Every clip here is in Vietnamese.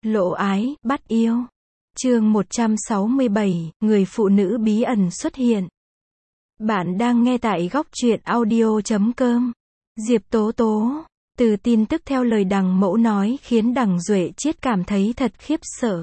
Lộ ái, bắt yêu. Chương 167, người phụ nữ bí ẩn xuất hiện. Bạn đang nghe tại góc truyện audio.com. Diệp Tố Tố. Từ tin tức theo lời đằng mẫu nói khiến đằng Duệ Chiết cảm thấy thật khiếp sợ.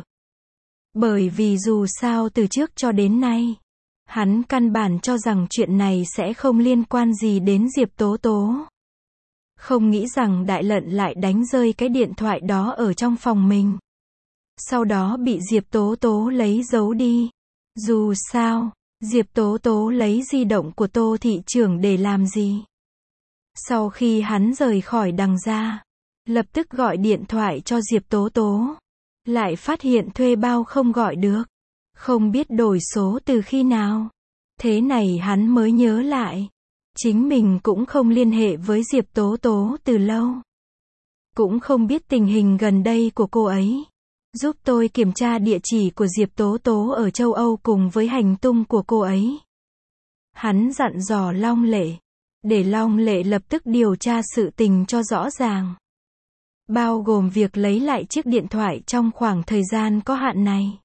Bởi vì dù sao từ trước cho đến nay, hắn căn bản cho rằng chuyện này sẽ không liên quan gì đến Diệp Tố Tố. Không nghĩ rằng Đại Lận lại đánh rơi cái điện thoại đó ở trong phòng mình. Sau đó bị Diệp Tố Tố lấy giấu đi. Dù sao, Diệp Tố Tố lấy di động của Tô thị trưởng để làm gì? Sau khi hắn rời khỏi đằng ra, lập tức gọi điện thoại cho Diệp Tố Tố. Lại phát hiện thuê bao không gọi được. Không biết đổi số từ khi nào. Thế này hắn mới nhớ lại. Chính mình cũng không liên hệ với Diệp Tố Tố từ lâu. Cũng không biết tình hình gần đây của cô ấy. Giúp tôi kiểm tra địa chỉ của Diệp Tố Tố ở châu Âu cùng với hành tung của cô ấy. Hắn dặn dò Long Lệ. Để Long Lệ lập tức điều tra sự tình cho rõ ràng. Bao gồm việc lấy lại chiếc điện thoại trong khoảng thời gian có hạn này.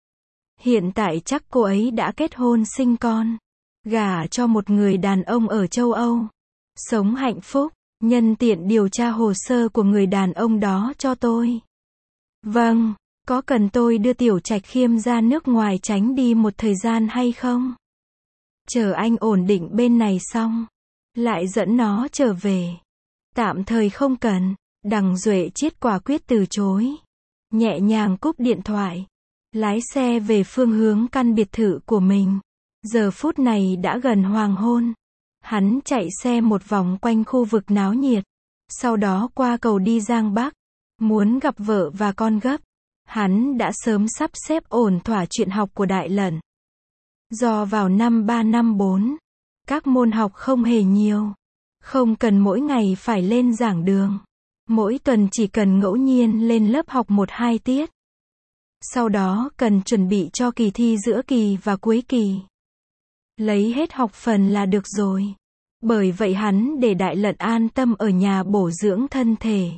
Hiện tại chắc cô ấy đã kết hôn sinh con. Gả cho một người đàn ông ở châu Âu. Sống hạnh phúc. Nhân tiện điều tra hồ sơ của người đàn ông đó cho tôi. Vâng, có cần tôi đưa Tiểu Trạch Khiêm ra nước ngoài tránh đi một thời gian hay không? Chờ anh ổn định bên này xong, lại dẫn nó trở về. Tạm thời không cần. Đằng Duệ Chiết quả quyết từ chối. Nhẹ nhàng cúp điện thoại. Lái xe về phương hướng căn biệt thự của mình. Giờ phút này đã gần hoàng hôn. Hắn chạy xe một vòng quanh khu vực náo nhiệt. Sau đó qua cầu đi Giang Bắc. Muốn gặp vợ và con gấp. Hắn đã sớm sắp xếp ổn thỏa chuyện học của Đại Lận. Do vào năm 3 năm 4, các môn học không hề nhiều. Không cần mỗi ngày phải lên giảng đường. Mỗi tuần chỉ cần ngẫu nhiên lên lớp học 1-2 tiết. Sau đó cần chuẩn bị cho kỳ thi giữa kỳ và cuối kỳ. Lấy hết học phần là được rồi. Bởi vậy hắn để Đại Lận an tâm ở nhà bổ dưỡng thân thể.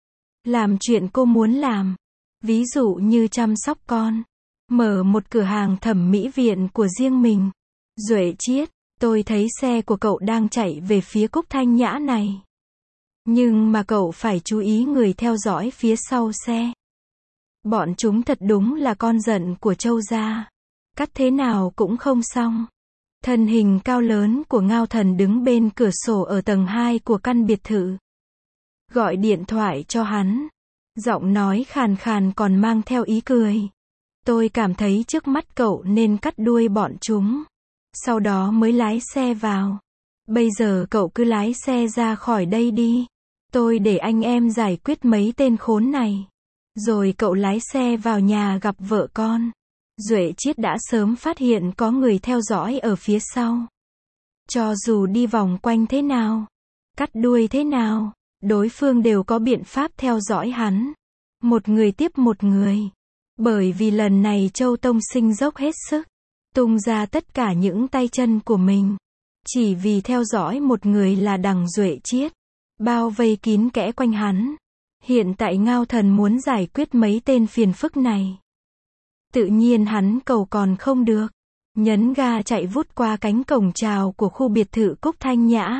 Làm chuyện cô muốn làm. Ví dụ như chăm sóc con. Mở một cửa hàng thẩm mỹ viện của riêng mình. Duệ Chiết, tôi thấy xe của cậu đang chạy về phía Cúc Thanh Nhã này. Nhưng mà cậu phải chú ý người theo dõi phía sau xe. Bọn chúng thật đúng là con giận của Châu gia. Cắt thế nào cũng không xong. Thân hình cao lớn của Ngao Thần đứng bên cửa sổ ở tầng 2 của căn biệt thự. Gọi điện thoại cho hắn. Giọng nói khàn khàn còn mang theo ý cười. Tôi cảm thấy trước mắt cậu nên cắt đuôi bọn chúng. Sau đó mới lái xe vào. Bây giờ cậu cứ lái xe ra khỏi đây đi. Tôi để anh em giải quyết mấy tên khốn này. Rồi cậu lái xe vào nhà gặp vợ con. Duệ Chiết đã sớm phát hiện có người theo dõi ở phía sau. Cho dù đi vòng quanh thế nào, cắt đuôi thế nào, đối phương đều có biện pháp theo dõi hắn. Một người tiếp một người. Bởi vì lần này Châu Tông Sinh dốc hết sức. Tung ra tất cả những tay chân của mình. Chỉ vì theo dõi một người là đằng Duệ Chiết. Bao vây kín kẽ quanh hắn. Hiện tại Ngao Thần muốn giải quyết mấy tên phiền phức này. Tự nhiên hắn cầu còn không được. Nhấn ga chạy vút qua cánh cổng chào của khu biệt thự Cúc Thanh Nhã.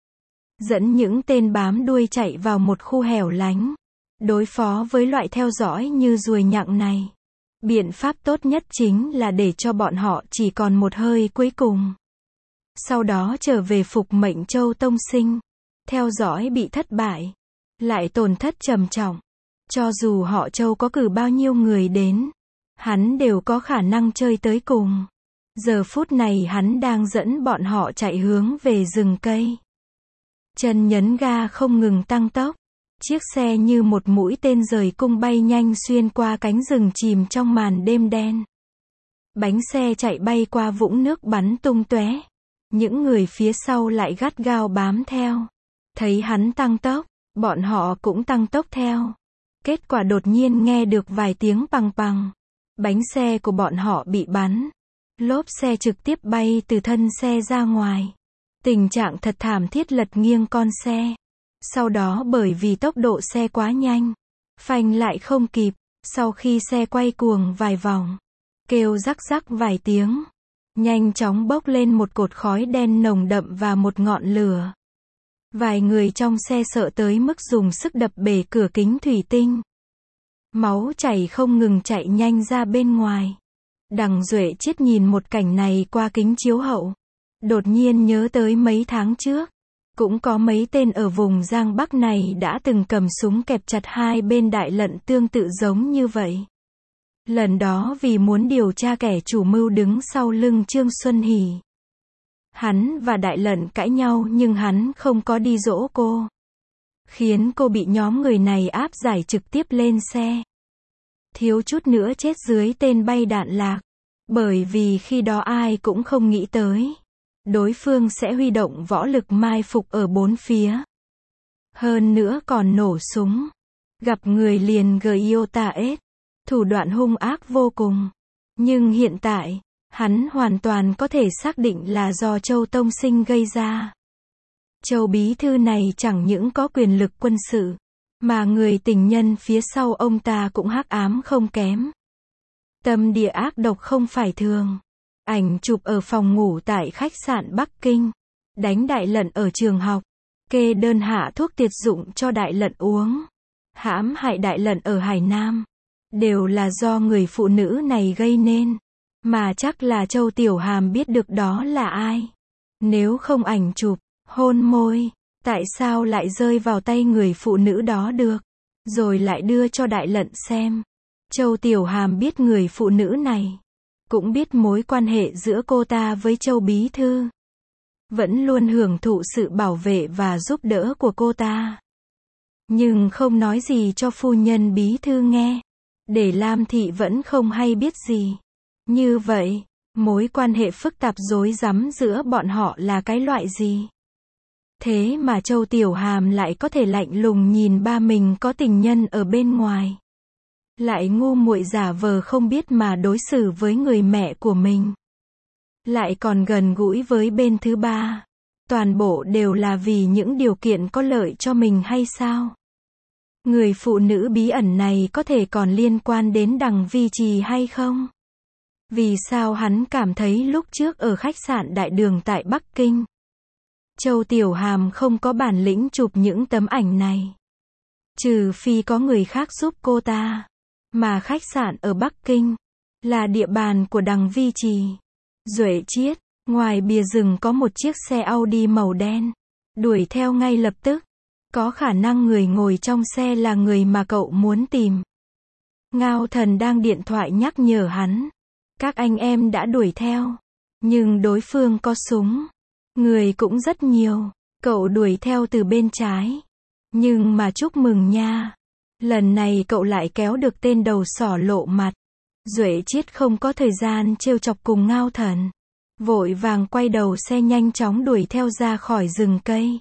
Dẫn những tên bám đuôi chạy vào một khu hẻo lánh. Đối phó với loại theo dõi như ruồi nhặng này. Biện pháp tốt nhất chính là để cho bọn họ chỉ còn một hơi cuối cùng. Sau đó trở về phục mệnh Châu Tông Sinh. Theo dõi bị thất bại. Lại tổn thất trầm trọng. Cho dù họ Châu có cử bao nhiêu người đến. Hắn đều có khả năng chơi tới cùng. Giờ phút này hắn đang dẫn bọn họ chạy hướng về rừng cây. Chân nhấn ga không ngừng tăng tốc. Chiếc xe như một mũi tên rời cung bay nhanh xuyên qua cánh rừng chìm trong màn đêm đen. Bánh xe chạy bay qua vũng nước bắn tung tóe. Những người phía sau lại gắt gao bám theo. Thấy hắn tăng tốc, bọn họ cũng tăng tốc theo. Kết quả đột nhiên nghe được vài tiếng pằng pằng. Bánh xe của bọn họ bị bắn. Lốp xe trực tiếp bay từ thân xe ra ngoài. Tình trạng thật thảm thiết lật nghiêng con xe. Sau đó bởi vì tốc độ xe quá nhanh, phanh lại không kịp, Sau khi xe quay cuồng vài vòng, kêu rắc rắc vài tiếng, nhanh chóng bốc lên một cột khói đen nồng đậm và một ngọn lửa. Vài người trong xe sợ tới mức dùng sức đập bể cửa kính thủy tinh. Máu chảy không ngừng chạy nhanh ra bên ngoài. Đằng Duệ Chiết nhìn một cảnh này qua kính chiếu hậu. Đột nhiên nhớ tới mấy tháng trước. Cũng có mấy tên ở vùng Giang Bắc này đã từng cầm súng kẹp chặt hai bên Đại Lận tương tự giống như vậy. Lần đó vì muốn điều tra kẻ chủ mưu đứng sau lưng Trương Xuân Hỷ. Hắn và Đại Lận cãi nhau nhưng hắn không có đi dỗ cô. Khiến cô bị nhóm người này áp giải trực tiếp lên xe. Thiếu chút nữa chết dưới tên bay đạn lạc. Bởi vì khi đó ai cũng không nghĩ tới. Đối phương sẽ huy động võ lực mai phục ở bốn phía. Hơn nữa còn nổ súng. Gặp người liền GIOTA-S. Thủ đoạn hung ác vô cùng. Nhưng hiện tại, hắn hoàn toàn có thể xác định là do Châu Tông Sinh gây ra. Châu bí thư này chẳng những có quyền lực quân sự, mà người tình nhân phía sau ông ta cũng hắc ám không kém. Tâm địa ác độc không phải thường. Ảnh chụp ở phòng ngủ tại khách sạn Bắc Kinh. Đánh Đại Lận ở trường học. Kê đơn hạ thuốc tiệt dụng cho Đại Lận uống. Hãm hại Đại Lận ở Hải Nam. Đều là do người phụ nữ này gây nên. Mà chắc là Châu Tiểu Hàm biết được đó là ai. Nếu không ảnh chụp, hôn môi, tại sao lại rơi vào tay người phụ nữ đó được? Rồi lại đưa cho Đại Lận xem. Châu Tiểu Hàm biết người phụ nữ này. Cũng biết mối quan hệ giữa cô ta với Châu bí thư. Vẫn luôn hưởng thụ sự bảo vệ và giúp đỡ của cô ta. Nhưng không nói gì cho phu nhân bí thư nghe. Để Lam Thị vẫn không hay biết gì. Như vậy, mối quan hệ phức tạp rối rắm giữa bọn họ là cái loại gì? Thế mà Châu Tiểu Hàm lại có thể lạnh lùng nhìn ba mình có tình nhân ở bên ngoài. Lại ngu muội giả vờ không biết mà đối xử với người mẹ của mình. Lại còn gần gũi với bên thứ ba. Toàn bộ đều là vì những điều kiện có lợi cho mình hay sao? Người phụ nữ bí ẩn này có thể còn liên quan đến Đằng Vi Trì hay không? Vì sao hắn cảm thấy lúc trước ở khách sạn Đại Đường tại Bắc Kinh, Châu Tiểu Hàm không có bản lĩnh chụp những tấm ảnh này? Trừ phi có người khác giúp cô ta. Mà khách sạn ở Bắc Kinh là địa bàn của Đằng Vi Trì. Duệ Chiết, ngoài bìa rừng có một chiếc xe Audi màu đen. Đuổi theo ngay lập tức. Có khả năng người ngồi trong xe là người mà cậu muốn tìm. Ngao Thần đang điện thoại nhắc nhở hắn. Các anh em đã đuổi theo. Nhưng đối phương có súng. Người cũng rất nhiều. Cậu đuổi theo từ bên trái. Nhưng mà chúc mừng nha. Lần này cậu lại kéo được tên đầu sỏ lộ mặt. Duệ Chiết không có thời gian trêu chọc cùng Ngao Thần. Vội vàng quay đầu xe nhanh chóng đuổi theo ra khỏi rừng cây.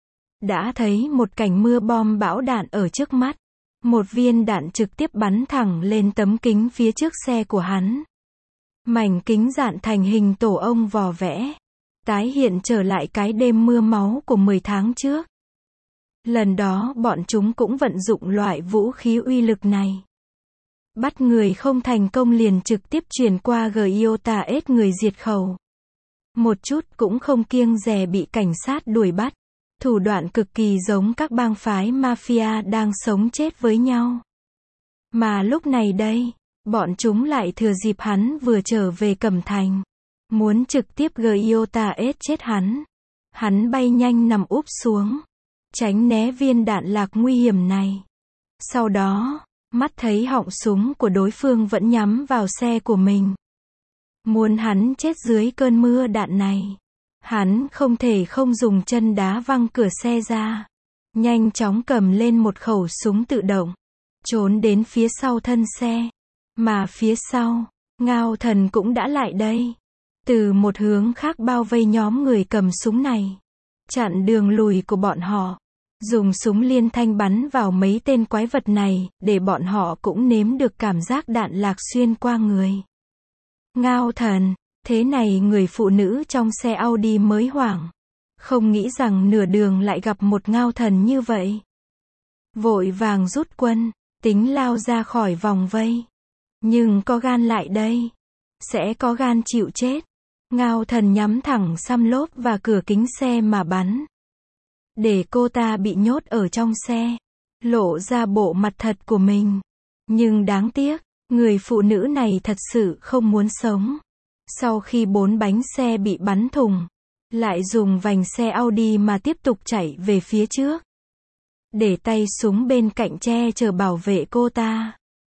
Đã thấy một cảnh mưa bom bão đạn ở trước mắt. Một viên đạn trực tiếp bắn thẳng lên tấm kính phía trước xe của hắn. Mảnh kính dạn thành hình tổ ong vò vẽ. Tái hiện trở lại cái đêm mưa máu của 10 tháng trước. Lần đó bọn chúng cũng vận dụng loại vũ khí uy lực này. Bắt người không thành công liền trực tiếp chuyển qua GIOTA-S người diệt khẩu. Một chút cũng không kiêng dè bị cảnh sát đuổi bắt. Thủ đoạn cực kỳ giống các bang phái mafia đang sống chết với nhau. Mà lúc này đây, bọn chúng lại thừa dịp hắn vừa trở về Cẩm Thành. Muốn trực tiếp GIOTA-S chết hắn. Hắn bay nhanh nằm úp xuống. Tránh né viên đạn lạc nguy hiểm này. Sau đó, mắt thấy họng súng của đối phương vẫn nhắm vào xe của mình. Muốn hắn chết dưới cơn mưa đạn này. Hắn không thể không dùng chân đá văng cửa xe ra. Nhanh chóng cầm lên một khẩu súng tự động. Trốn đến phía sau thân xe. Mà phía sau, Ngao Thần cũng đã lại đây. Từ một hướng khác bao vây nhóm người cầm súng này. Chặn đường lùi của bọn họ. Dùng súng liên thanh bắn vào mấy tên quái vật này, để bọn họ cũng nếm được cảm giác đạn lạc xuyên qua người. Ngao Thần, thế này người phụ nữ trong xe Audi mới hoảng. Không nghĩ rằng nửa đường lại gặp một Ngao Thần như vậy. Vội vàng rút quân, tính lao ra khỏi vòng vây. Nhưng có gan lại đây. Sẽ có gan chịu chết. Ngao Thần nhắm thẳng xăm lốp và cửa kính xe mà bắn. Để cô ta bị nhốt ở trong xe. Lộ ra bộ mặt thật của mình. Nhưng đáng tiếc, người phụ nữ này thật sự không muốn sống. Sau khi 4 bánh xe bị bắn thủng, lại dùng vành xe Audi mà tiếp tục chạy về phía trước. Để tay súng bên cạnh che chở bảo vệ cô ta.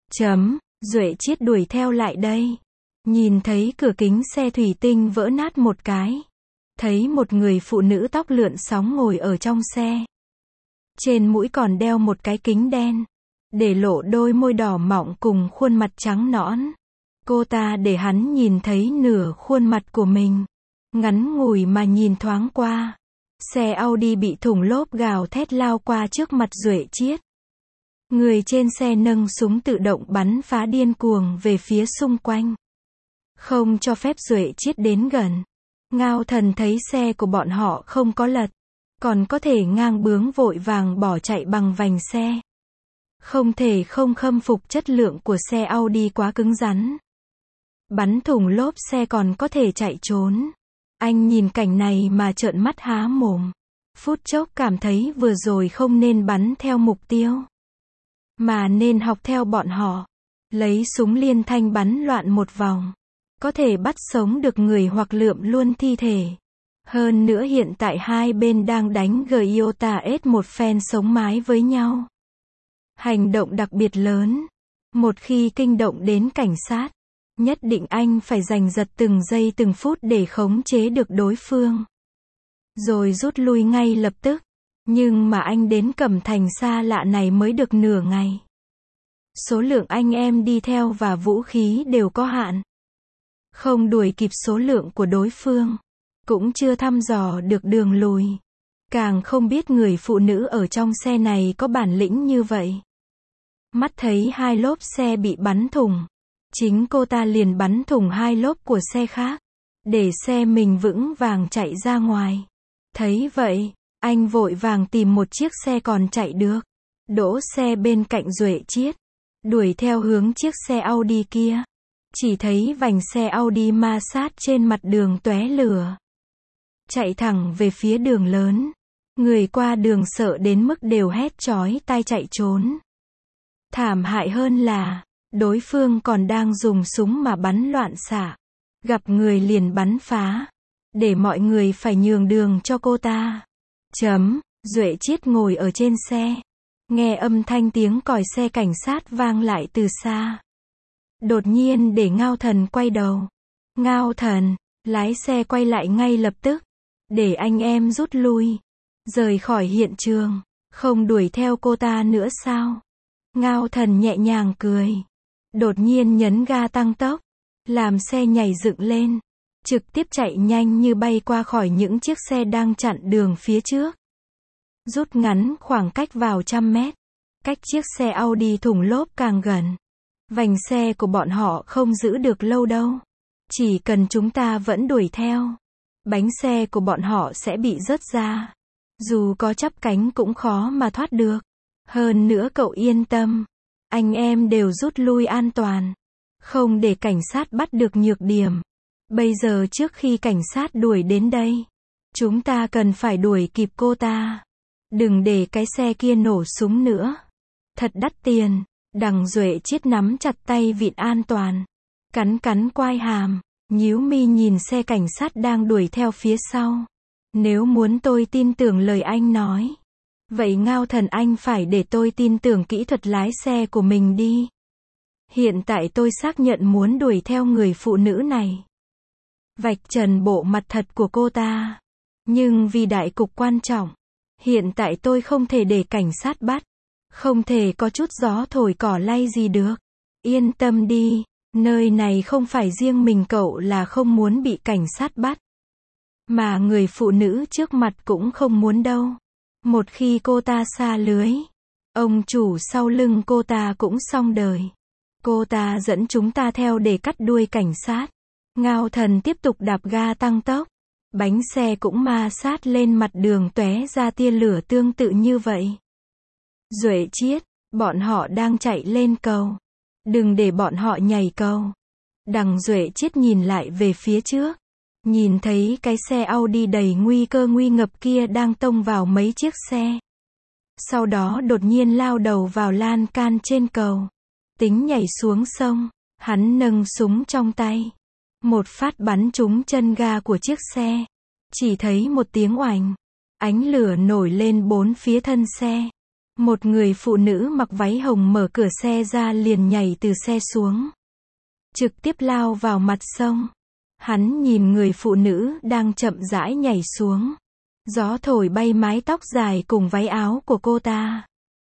Duệ Chiết đuổi theo lại đây. Nhìn thấy cửa kính xe thủy tinh vỡ nát một cái. Thấy một người phụ nữ tóc lượn sóng ngồi ở trong xe. Trên mũi còn đeo một cái kính đen. Để lộ đôi môi đỏ mọng cùng khuôn mặt trắng nõn. Cô ta để hắn nhìn thấy nửa khuôn mặt của mình. Ngắn ngủi mà nhìn thoáng qua. Xe Audi bị thủng lốp gào thét lao qua trước mặt Duệ Chiết. Người trên xe nâng súng tự động bắn phá điên cuồng về phía xung quanh. Không cho phép Duệ Chiết đến gần. Ngao Thần thấy xe của bọn họ không có lật. Còn có thể ngang bướng vội vàng bỏ chạy bằng vành xe. Không thể không khâm phục chất lượng của xe Audi quá cứng rắn. Bắn thủng lốp xe còn có thể chạy trốn. Anh nhìn cảnh này mà trợn mắt há mồm. Phút chốc cảm thấy vừa rồi không nên bắn theo mục tiêu. Mà nên học theo bọn họ. Lấy súng liên thanh bắn loạn một vòng. Có thể bắt sống được người hoặc lượm luôn thi thể. Hơn nữa hiện tại hai bên đang đánh Giota S một phen sống mái với nhau. Hành động đặc biệt lớn. Một khi kinh động đến cảnh sát, nhất định anh phải giành giật từng giây từng phút để khống chế được đối phương. Rồi rút lui ngay lập tức. Nhưng mà anh đến Cẩm Thành xa lạ này mới được nửa ngày. Số lượng anh em đi theo và vũ khí đều có hạn. Không đuổi kịp số lượng của đối phương. Cũng chưa thăm dò được đường lùi. Càng không biết người phụ nữ ở trong xe này có bản lĩnh như vậy. Mắt thấy 2 lốp xe bị bắn thủng. Chính cô ta liền bắn thủng 2 lốp của xe khác. Để xe mình vững vàng chạy ra ngoài. Thấy vậy, anh vội vàng tìm một chiếc xe còn chạy được. Đỗ xe bên cạnh Duệ Chiết. Đuổi theo hướng chiếc xe Audi kia. Chỉ thấy vành xe Audi ma sát trên mặt đường tóe lửa. Chạy thẳng về phía đường lớn. Người qua đường sợ đến mức đều hét chói tai chạy trốn. Thảm hại hơn là, đối phương còn đang dùng súng mà bắn loạn xạ. Gặp người liền bắn phá. Để mọi người phải nhường đường cho cô ta. Duệ Chiết ngồi ở trên xe. Nghe âm thanh tiếng còi xe cảnh sát vang lại từ xa. Đột nhiên để Ngao Thần quay đầu. Ngao Thần, lái xe quay lại ngay lập tức. Để anh em rút lui. Rời khỏi hiện trường. Không đuổi theo cô ta nữa sao? Ngao Thần nhẹ nhàng cười. Đột nhiên nhấn ga tăng tốc. Làm xe nhảy dựng lên. Trực tiếp chạy nhanh như bay qua khỏi những chiếc xe đang chặn đường phía trước. Rút ngắn khoảng cách vào 100 mét. Cách chiếc xe Audi thủng lốp càng gần. Vành xe của bọn họ không giữ được lâu đâu. Chỉ cần chúng ta vẫn đuổi theo. Bánh xe của bọn họ sẽ bị rớt ra. Dù có chắp cánh cũng khó mà thoát được. Hơn nữa cậu yên tâm. Anh em đều rút lui an toàn. Không để cảnh sát bắt được nhược điểm. Bây giờ trước khi cảnh sát đuổi đến đây. Chúng ta cần phải đuổi kịp cô ta. Đừng để cái xe kia nổ súng nữa. Thật đắt tiền. Đằng Duệ Chiết nắm chặt tay vịn an toàn. Cắn quai hàm. Nhíu mi nhìn xe cảnh sát đang đuổi theo phía sau. Nếu muốn tôi tin tưởng lời anh nói. Vậy Ngao Thần anh phải để tôi tin tưởng kỹ thuật lái xe của mình đi. Hiện tại tôi xác nhận muốn đuổi theo người phụ nữ này. Vạch trần bộ mặt thật của cô ta. Nhưng vì đại cục quan trọng. Hiện tại tôi không thể để cảnh sát bắt. Không thể có chút gió thổi cỏ lay gì được. Yên tâm đi. Nơi này không phải riêng mình cậu là không muốn bị cảnh sát bắt. Mà người phụ nữ trước mặt cũng không muốn đâu. Một khi cô ta sa lưới. Ông chủ sau lưng cô ta cũng xong đời. Cô ta dẫn chúng ta theo để cắt đuôi cảnh sát. Ngao Thần tiếp tục đạp ga tăng tốc. Bánh xe cũng ma sát lên mặt đường tóe ra tia lửa tương tự như vậy. Duệ Chiết, Bọn họ đang chạy lên cầu. Đừng để bọn họ nhảy cầu. Đằng Duệ Chiết nhìn lại về phía trước. Nhìn thấy cái xe Audi đầy nguy cơ nguy ngập kia đang tông vào mấy chiếc xe. Sau đó đột nhiên lao đầu vào lan can trên cầu. Tính nhảy xuống sông. Hắn nâng súng trong tay. Một phát bắn trúng chân ga của chiếc xe. Chỉ thấy một tiếng oành. Ánh lửa nổi lên bốn phía thân xe. Một người phụ nữ mặc váy hồng mở cửa xe ra liền nhảy từ xe xuống. Trực tiếp lao vào mặt sông. Hắn nhìn người phụ nữ đang chậm rãi nhảy xuống. Gió thổi bay mái tóc dài cùng váy áo của cô ta.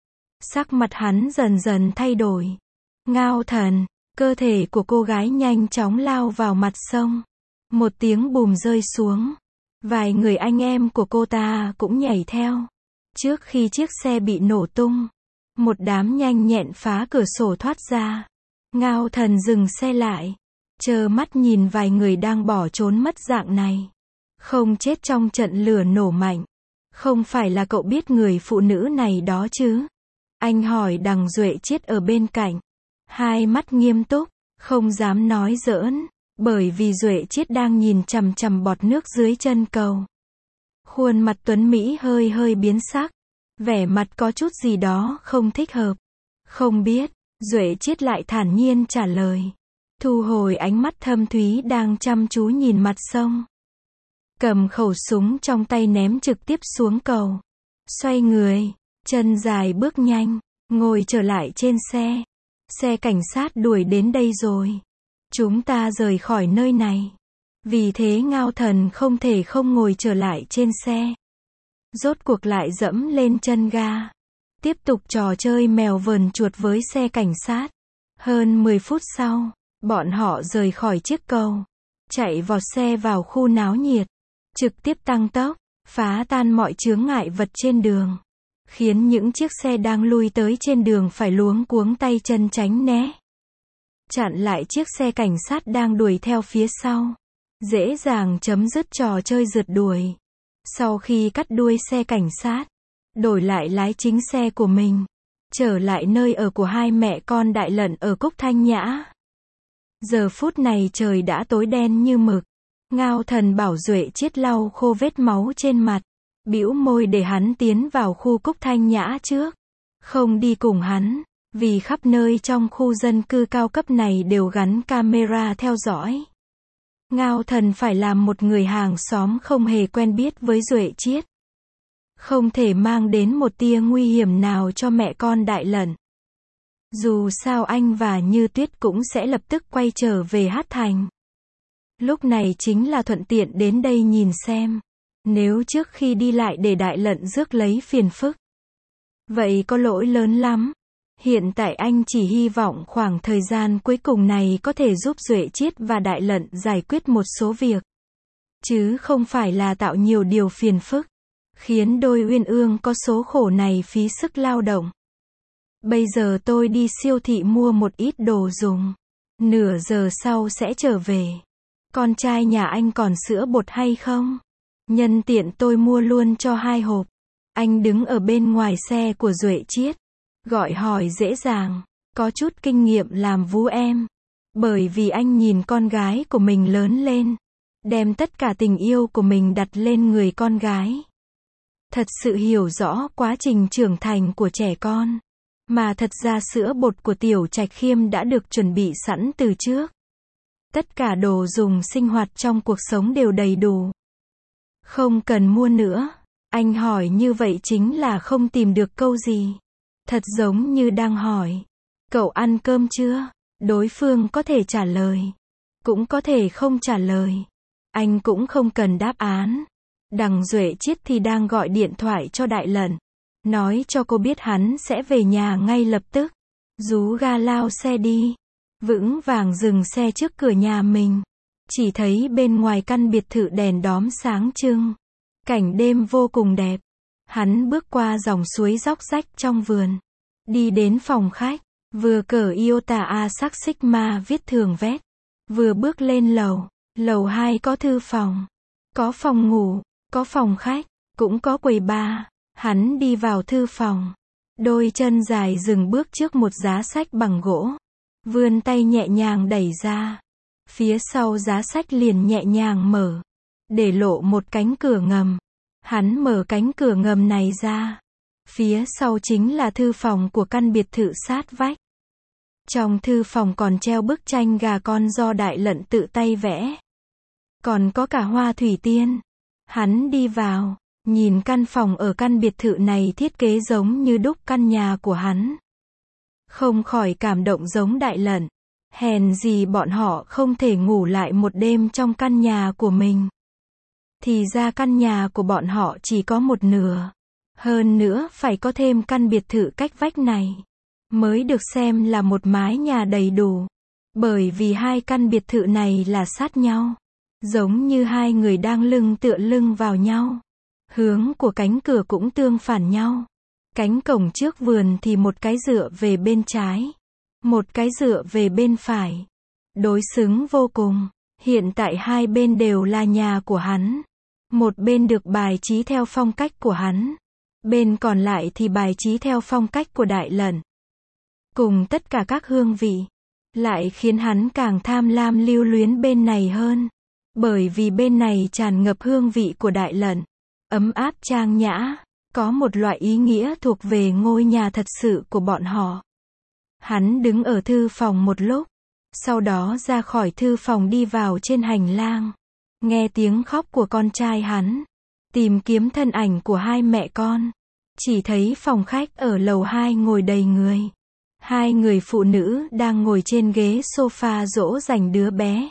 Sắc mặt hắn dần dần thay đổi. Ngao Thần, cơ thể của cô gái nhanh chóng lao vào mặt sông. Một tiếng bùm rơi xuống. Vài người anh em của cô ta cũng nhảy theo. Trước khi chiếc xe bị nổ tung, một đám nhanh nhẹn phá cửa sổ thoát ra. Ngao Thần dừng xe lại, trơ mắt nhìn vài người đang bỏ trốn mất dạng này. Không chết trong trận lửa nổ mạnh. Không phải là cậu biết người phụ nữ này đó chứ? Anh hỏi đằng Duệ Chiết ở bên cạnh. Hai mắt nghiêm túc, không dám nói giỡn, bởi vì Duệ Chiết đang nhìn chằm chằm bọt nước dưới chân cầu. Khuôn mặt Tuấn Mỹ hơi hơi biến sắc, vẻ mặt có chút gì đó không thích hợp. Không biết, Duệ Chiết lại thản nhiên trả lời. Thu hồi ánh mắt thâm thúy đang chăm chú nhìn mặt sông. Cầm khẩu súng trong tay ném trực tiếp xuống cầu. Xoay người, chân dài bước nhanh, ngồi trở lại trên xe. Xe cảnh sát đuổi đến đây rồi. Chúng ta rời khỏi nơi này. Vì thế Ngao Thần không thể không ngồi trở lại trên xe. Rốt cuộc lại dẫm lên chân ga. Tiếp tục trò chơi mèo vờn chuột với xe cảnh sát. Hơn 10 phút sau, bọn họ rời khỏi chiếc cầu. Chạy vọt xe vào khu náo nhiệt. Trực tiếp tăng tốc, phá tan mọi chướng ngại vật trên đường. Khiến những chiếc xe đang lui tới trên đường phải luống cuống tay chân tránh né. Chặn lại chiếc xe cảnh sát đang đuổi theo phía sau. Dễ dàng chấm dứt trò chơi rượt đuổi. Sau khi cắt đuôi xe cảnh sát, đổi lại lái chính xe của mình, trở lại nơi ở của hai mẹ con Đại Lận ở Cúc Thanh Nhã. Giờ phút này trời đã tối đen như mực. Ngao Thần bảo Duệ Chiết lau khô vết máu trên mặt, bĩu môi để hắn tiến vào khu Cúc Thanh Nhã trước. Không đi cùng hắn, vì khắp nơi trong khu dân cư cao cấp này đều gắn camera theo dõi. Ngao Thần phải làm một người hàng xóm không hề quen biết với Duệ Chiết. Không thể mang đến một tia nguy hiểm nào cho mẹ con Đại Lận. Dù sao anh và Như Tuyết cũng sẽ lập tức quay trở về Hát Thành. Lúc này chính là thuận tiện đến đây nhìn xem. Nếu trước khi đi lại để Đại Lận rước lấy phiền phức, vậy có lỗi lớn lắm. Hiện tại anh chỉ hy vọng khoảng thời gian cuối cùng này có thể giúp Duệ Chiết và Đại Lận giải quyết một số việc. Chứ không phải là tạo nhiều điều phiền phức, khiến đôi uyên ương có số khổ này phí sức lao động. Bây giờ tôi đi siêu thị mua một ít đồ dùng. Nửa giờ sau sẽ trở về. Con trai nhà anh còn sữa bột hay không? Nhân tiện tôi mua luôn cho 2 hộp. Anh đứng ở bên ngoài xe của Duệ Chiết, gọi hỏi dễ dàng, có chút kinh nghiệm làm vú em. Bởi vì anh nhìn con gái của mình lớn lên, đem tất cả tình yêu của mình đặt lên người con gái. Thật sự hiểu rõ quá trình trưởng thành của trẻ con. Mà thật ra sữa bột của Tiểu Trạch Khiêm đã được chuẩn bị sẵn từ trước. Tất cả đồ dùng sinh hoạt trong cuộc sống đều đầy đủ. Không cần mua nữa. Anh hỏi như vậy chính là không tìm được câu gì. Thật giống như đang hỏi, cậu ăn cơm chưa? Đối phương có thể trả lời, cũng có thể không trả lời. Anh cũng không cần đáp án. Đằng Duệ Chiết thì đang gọi điện thoại cho Đại Lận, nói cho cô biết hắn sẽ về nhà ngay lập tức. Rú ga lao xe đi, vững vàng dừng xe trước cửa nhà mình. Chỉ thấy bên ngoài căn biệt thự đèn đóm sáng trưng, cảnh đêm vô cùng đẹp. Hắn bước qua dòng suối róc rách trong vườn, đi đến phòng khách, vừa cởi Iota A sắc Sigma viết thường vét, vừa bước lên lầu. Lầu 2 có thư phòng, có phòng ngủ, có phòng khách, cũng có quầy bar. Hắn đi vào thư phòng, Đôi chân dài dừng bước trước một giá sách bằng gỗ. Vươn tay nhẹ nhàng đẩy ra. Phía sau giá sách liền nhẹ nhàng mở. Để lộ một cánh cửa ngầm. Hắn mở cánh cửa ngầm này ra. Phía sau chính là thư phòng của căn biệt thự sát vách. Trong thư phòng còn treo bức tranh gà con do Đại Lận tự tay vẽ. Còn có cả hoa thủy tiên. Hắn đi vào, nhìn căn phòng ở căn biệt thự này thiết kế giống như đúc căn nhà của hắn. Không khỏi cảm động giống Đại Lận. Hèn gì bọn họ không thể ngủ lại một đêm trong căn nhà của mình. Thì ra căn nhà của bọn họ chỉ có một nửa. Hơn nữa phải có thêm căn biệt thự cách vách này. Mới được xem là một mái nhà đầy đủ. Bởi vì hai căn biệt thự này là sát nhau. Giống như hai người đang lưng tựa lưng vào nhau. Hướng của cánh cửa cũng tương phản nhau. Cánh cổng trước vườn thì một cái dựa về bên trái. Một cái dựa về bên phải. Đối xứng vô cùng. Hiện tại hai bên đều là nhà của hắn. Một bên được bài trí theo phong cách của hắn. Bên còn lại thì bài trí theo phong cách của Đại Lận. Cùng tất cả các hương vị. Lại khiến hắn càng tham lam lưu luyến bên này hơn. Bởi vì bên này tràn ngập hương vị của Đại Lận. Ấm áp trang nhã. Có một loại ý nghĩa thuộc về ngôi nhà thật sự của bọn họ. Hắn đứng ở thư phòng một lúc. Sau đó ra khỏi thư phòng đi vào trên hành lang. Nghe tiếng khóc của con trai hắn. Tìm kiếm thân ảnh của hai mẹ con. Chỉ thấy phòng khách ở lầu 2 ngồi đầy người. Hai người phụ nữ đang ngồi trên ghế sofa dỗ dành đứa bé.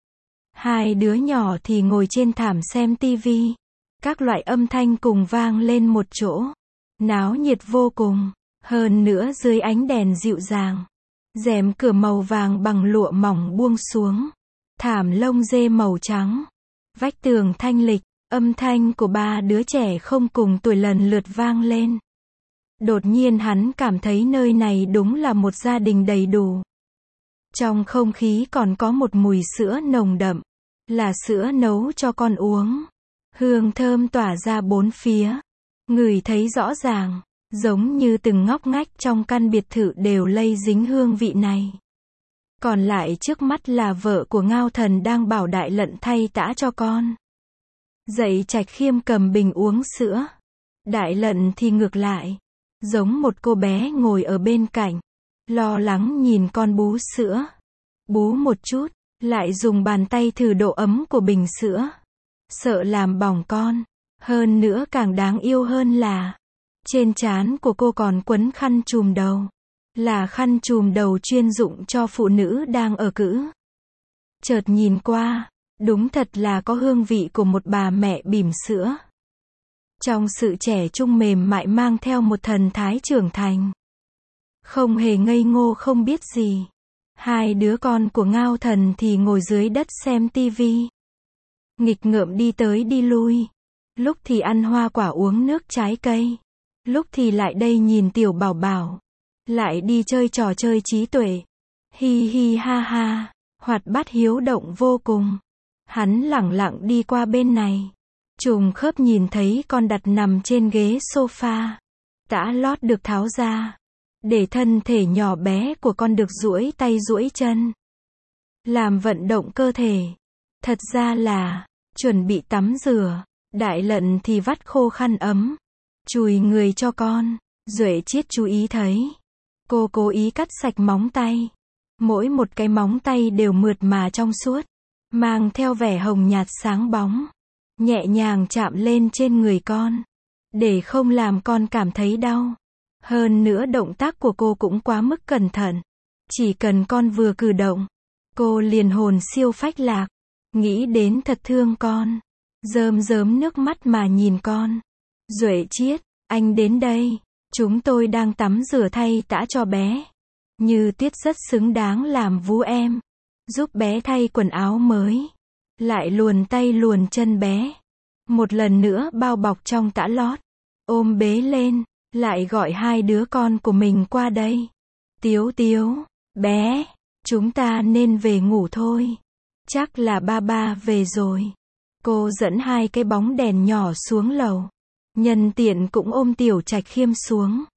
Hai đứa nhỏ thì ngồi trên thảm xem tivi. Các loại âm thanh cùng vang lên một chỗ. Náo nhiệt vô cùng. Hơn nữa dưới ánh đèn dịu dàng. Rèm cửa màu vàng bằng lụa mỏng buông xuống. Thảm lông dê màu trắng. Vách tường thanh lịch. Âm thanh của ba đứa trẻ không cùng tuổi lần lượt vang lên. Đột nhiên hắn cảm thấy nơi này đúng là một gia đình đầy đủ. Trong không khí còn có một mùi sữa nồng đậm. Là sữa nấu cho con uống. Hương thơm tỏa ra bốn phía. Ngửi thấy rõ ràng. Giống như từng ngóc ngách trong căn biệt thự đều lây dính hương vị này. Còn lại trước mắt là vợ của Ngao Thần đang bảo Đại Lận thay tã cho con. Dậy Trạch Khiêm cầm bình uống sữa. Đại Lận thì ngược lại. Giống một cô bé ngồi ở bên cạnh. Lo lắng nhìn con bú sữa. Bú một chút. Lại dùng bàn tay thử độ ấm của bình sữa. Sợ làm bỏng con. Hơn nữa càng đáng yêu hơn là. Trên trán của cô còn quấn khăn trùm đầu. Là khăn trùm đầu chuyên dụng cho phụ nữ đang ở cữ. Chợt nhìn qua. Đúng thật là có hương vị của một bà mẹ bỉm sữa. Trong sự trẻ trung mềm mại mang theo một thần thái trưởng thành. Không hề ngây ngô không biết gì. Hai đứa con của Ngao Thần thì ngồi dưới đất xem tivi. Nghịch ngợm đi tới đi lui. Lúc thì ăn hoa quả uống nước trái cây. Lúc thì lại đây nhìn tiểu bảo bảo. Lại đi chơi trò chơi trí tuệ. Hi hi ha ha. Hoạt bát hiếu động vô cùng. Hắn lẳng lặng đi qua bên này. Trùng khớp nhìn thấy con đặt nằm trên ghế sofa. Tã lót được tháo ra. Để thân thể nhỏ bé của con được duỗi tay duỗi chân. Làm vận động cơ thể. Thật ra là, chuẩn bị tắm rửa. Đại Lận thì vắt khô khăn ấm. Chùi người cho con. Duệ Chiết chú ý thấy. Cô cố ý cắt sạch móng tay. Mỗi một cái móng tay đều mượt mà trong suốt. Mang theo vẻ hồng nhạt sáng bóng. Nhẹ nhàng chạm lên trên người con. Để không làm con cảm thấy đau. Hơn nữa động tác của cô cũng quá mức cẩn thận. Chỉ cần con vừa cử động. Cô liền hồn siêu phách lạc. Nghĩ đến thật thương con. Rơm rớm nước mắt mà nhìn con. Duệ Chiết, anh đến đây. Chúng tôi đang tắm rửa thay tã cho bé. Như Tuyết rất xứng đáng làm vú em. Giúp bé thay quần áo mới. Lại luồn tay luồn chân bé. Một lần nữa bao bọc trong tã lót. Ôm bế lên. Lại gọi hai đứa con của mình qua đây. Tiếu Tiếu, bé, chúng ta nên về ngủ thôi. Chắc là ba ba về rồi. Cô dẫn hai cái bóng đèn nhỏ xuống lầu. Nhân tiện cũng ôm tiểu Trạch Khiêm xuống.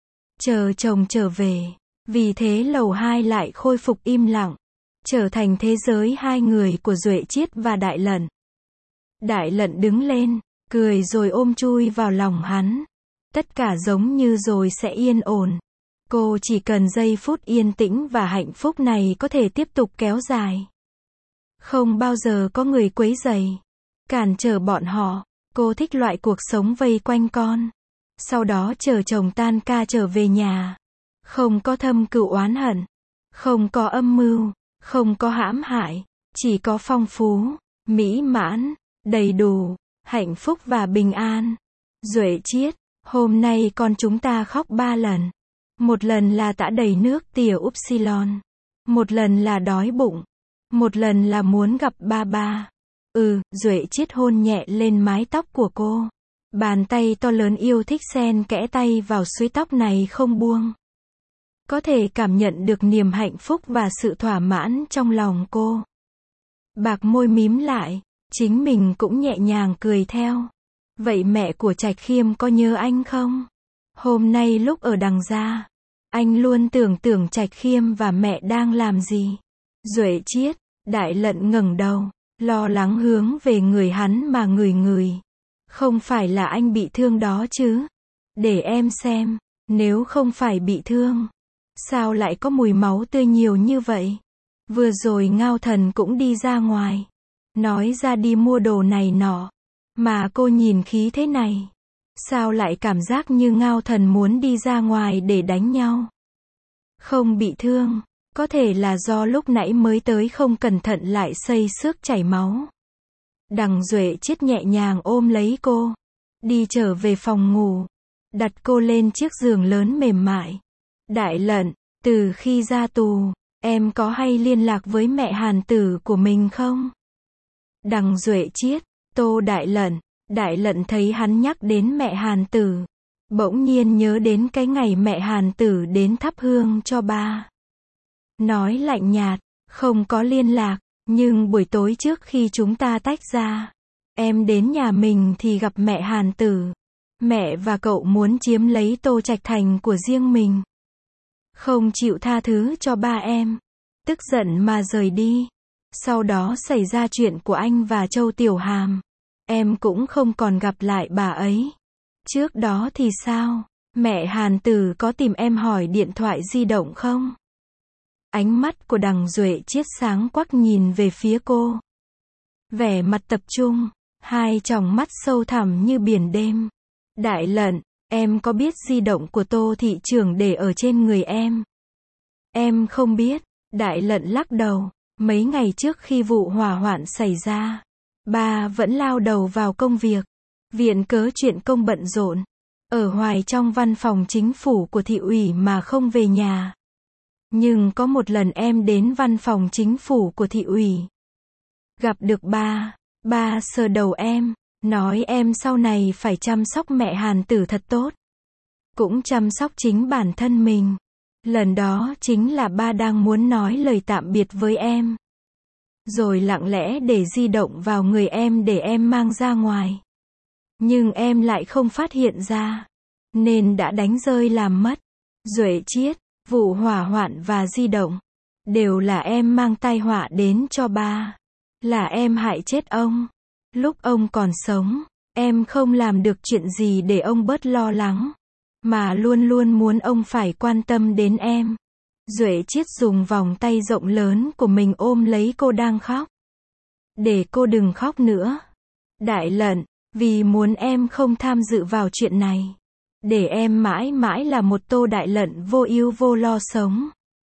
chờ chồng trở về. Vì thế lầu 2 lại khôi phục im lặng, trở thành thế giới hai người của Duệ Chiết và Đại Lận. Đại Lận đứng lên, cười rồi ôm chui vào lòng hắn. Tất cả giống như rồi sẽ yên ổn. Cô chỉ cần giây phút yên tĩnh và hạnh phúc này có thể tiếp tục kéo dài. Không bao giờ có người quấy rầy, cản trở bọn họ. Cô thích loại cuộc sống vây quanh con. Sau đó chờ chồng tan ca trở về nhà. Không có thâm cừu oán hận, không có âm mưu, không có hãm hại, chỉ có phong phú, mỹ mãn, đầy đủ, hạnh phúc và bình an. Duệ Chiết, hôm nay con chúng ta khóc 3 lần. Một lần là tã đầy nước tỉa upsilon. Một lần là đói bụng. Một lần là muốn gặp ba ba. Duệ Chiết hôn nhẹ lên mái tóc của cô. Bàn tay to lớn yêu thích xen kẽ tay vào suối tóc này không buông. Có thể cảm nhận được niềm hạnh phúc và sự thỏa mãn trong lòng cô. Bạc môi mím lại, chính mình cũng nhẹ nhàng cười theo. Vậy mẹ của Trạch Khiêm có nhớ anh không? Hôm nay lúc ở đằng gia, anh luôn tưởng tượng Trạch Khiêm và mẹ đang làm gì. Duệ Chiết, Đại Lận ngẩng đầu, lo lắng hướng về người hắn mà ngửi. Không phải là anh bị thương đó chứ? Để em xem, nếu không phải bị thương, sao lại có mùi máu tươi nhiều như vậy? Vừa rồi Ngao Thần cũng đi ra ngoài, nói ra đi mua đồ này nọ, mà cô nhìn khí thế này, sao lại cảm giác như Ngao Thần muốn đi ra ngoài để đánh nhau? Không bị thương, có thể là do lúc nãy mới tới không cẩn thận lại xây xước chảy máu. Đằng Duệ Chiết nhẹ nhàng ôm lấy cô, đi trở về phòng ngủ, đặt cô lên chiếc giường lớn mềm mại. Đại Lận, từ khi ra tù, em có hay liên lạc với mẹ Hàn Tử của mình không? Đằng Duệ Chiết, Tô Đại Lận thấy hắn nhắc đến mẹ Hàn Tử, bỗng nhiên nhớ đến cái ngày mẹ Hàn Tử đến thắp hương cho ba. Nói lạnh nhạt, không có liên lạc, nhưng buổi tối trước khi chúng ta tách ra, em đến nhà mình thì gặp mẹ Hàn Tử. Mẹ và cậu muốn chiếm lấy Tô Trạch Thành của riêng mình. Không chịu tha thứ cho ba em. Tức giận mà rời đi. Sau đó xảy ra chuyện của anh và Châu Tiểu Hàm. Em cũng không còn gặp lại bà ấy. Trước đó thì sao? Mẹ Hàn Tử có tìm em hỏi điện thoại di động không? Ánh mắt của đằng Duệ Chiết sáng quắc nhìn về phía cô. Vẻ mặt tập trung, hai tròng mắt sâu thẳm như biển đêm. Đại Lận, em có biết di động của Tô thị trưởng để ở trên người em? Em không biết. Đại Lận lắc đầu. Mấy ngày trước khi vụ hỏa hoạn xảy ra, ba vẫn lao đầu vào công việc. Viện cớ chuyện công bận rộn. Ở hoài trong văn phòng chính phủ của thị ủy mà không về nhà. Nhưng có một lần em đến văn phòng chính phủ của thị ủy. Gặp được ba. Ba sờ đầu em. Nói em sau này phải chăm sóc mẹ Hàn Tử thật tốt. Cũng chăm sóc chính bản thân mình. Lần đó chính là ba đang muốn nói lời tạm biệt với em. Rồi lặng lẽ để di động vào người em để em mang ra ngoài. Nhưng em lại không phát hiện ra. Nên đã đánh rơi làm mất. Duệ Chiết, vụ hỏa hoạn và di động. Đều là em mang tai họa đến cho ba. Là em hại chết ông. Lúc ông còn sống, em không làm được chuyện gì để ông bớt lo lắng. Mà luôn luôn muốn ông phải quan tâm đến em. Duệ Chiết dùng vòng tay rộng lớn của mình ôm lấy cô đang khóc. Để cô đừng khóc nữa. Đại Lận, vì muốn em không tham dự vào chuyện này. Để em mãi mãi là một Tô Đại Lận vô ưu vô lo sống.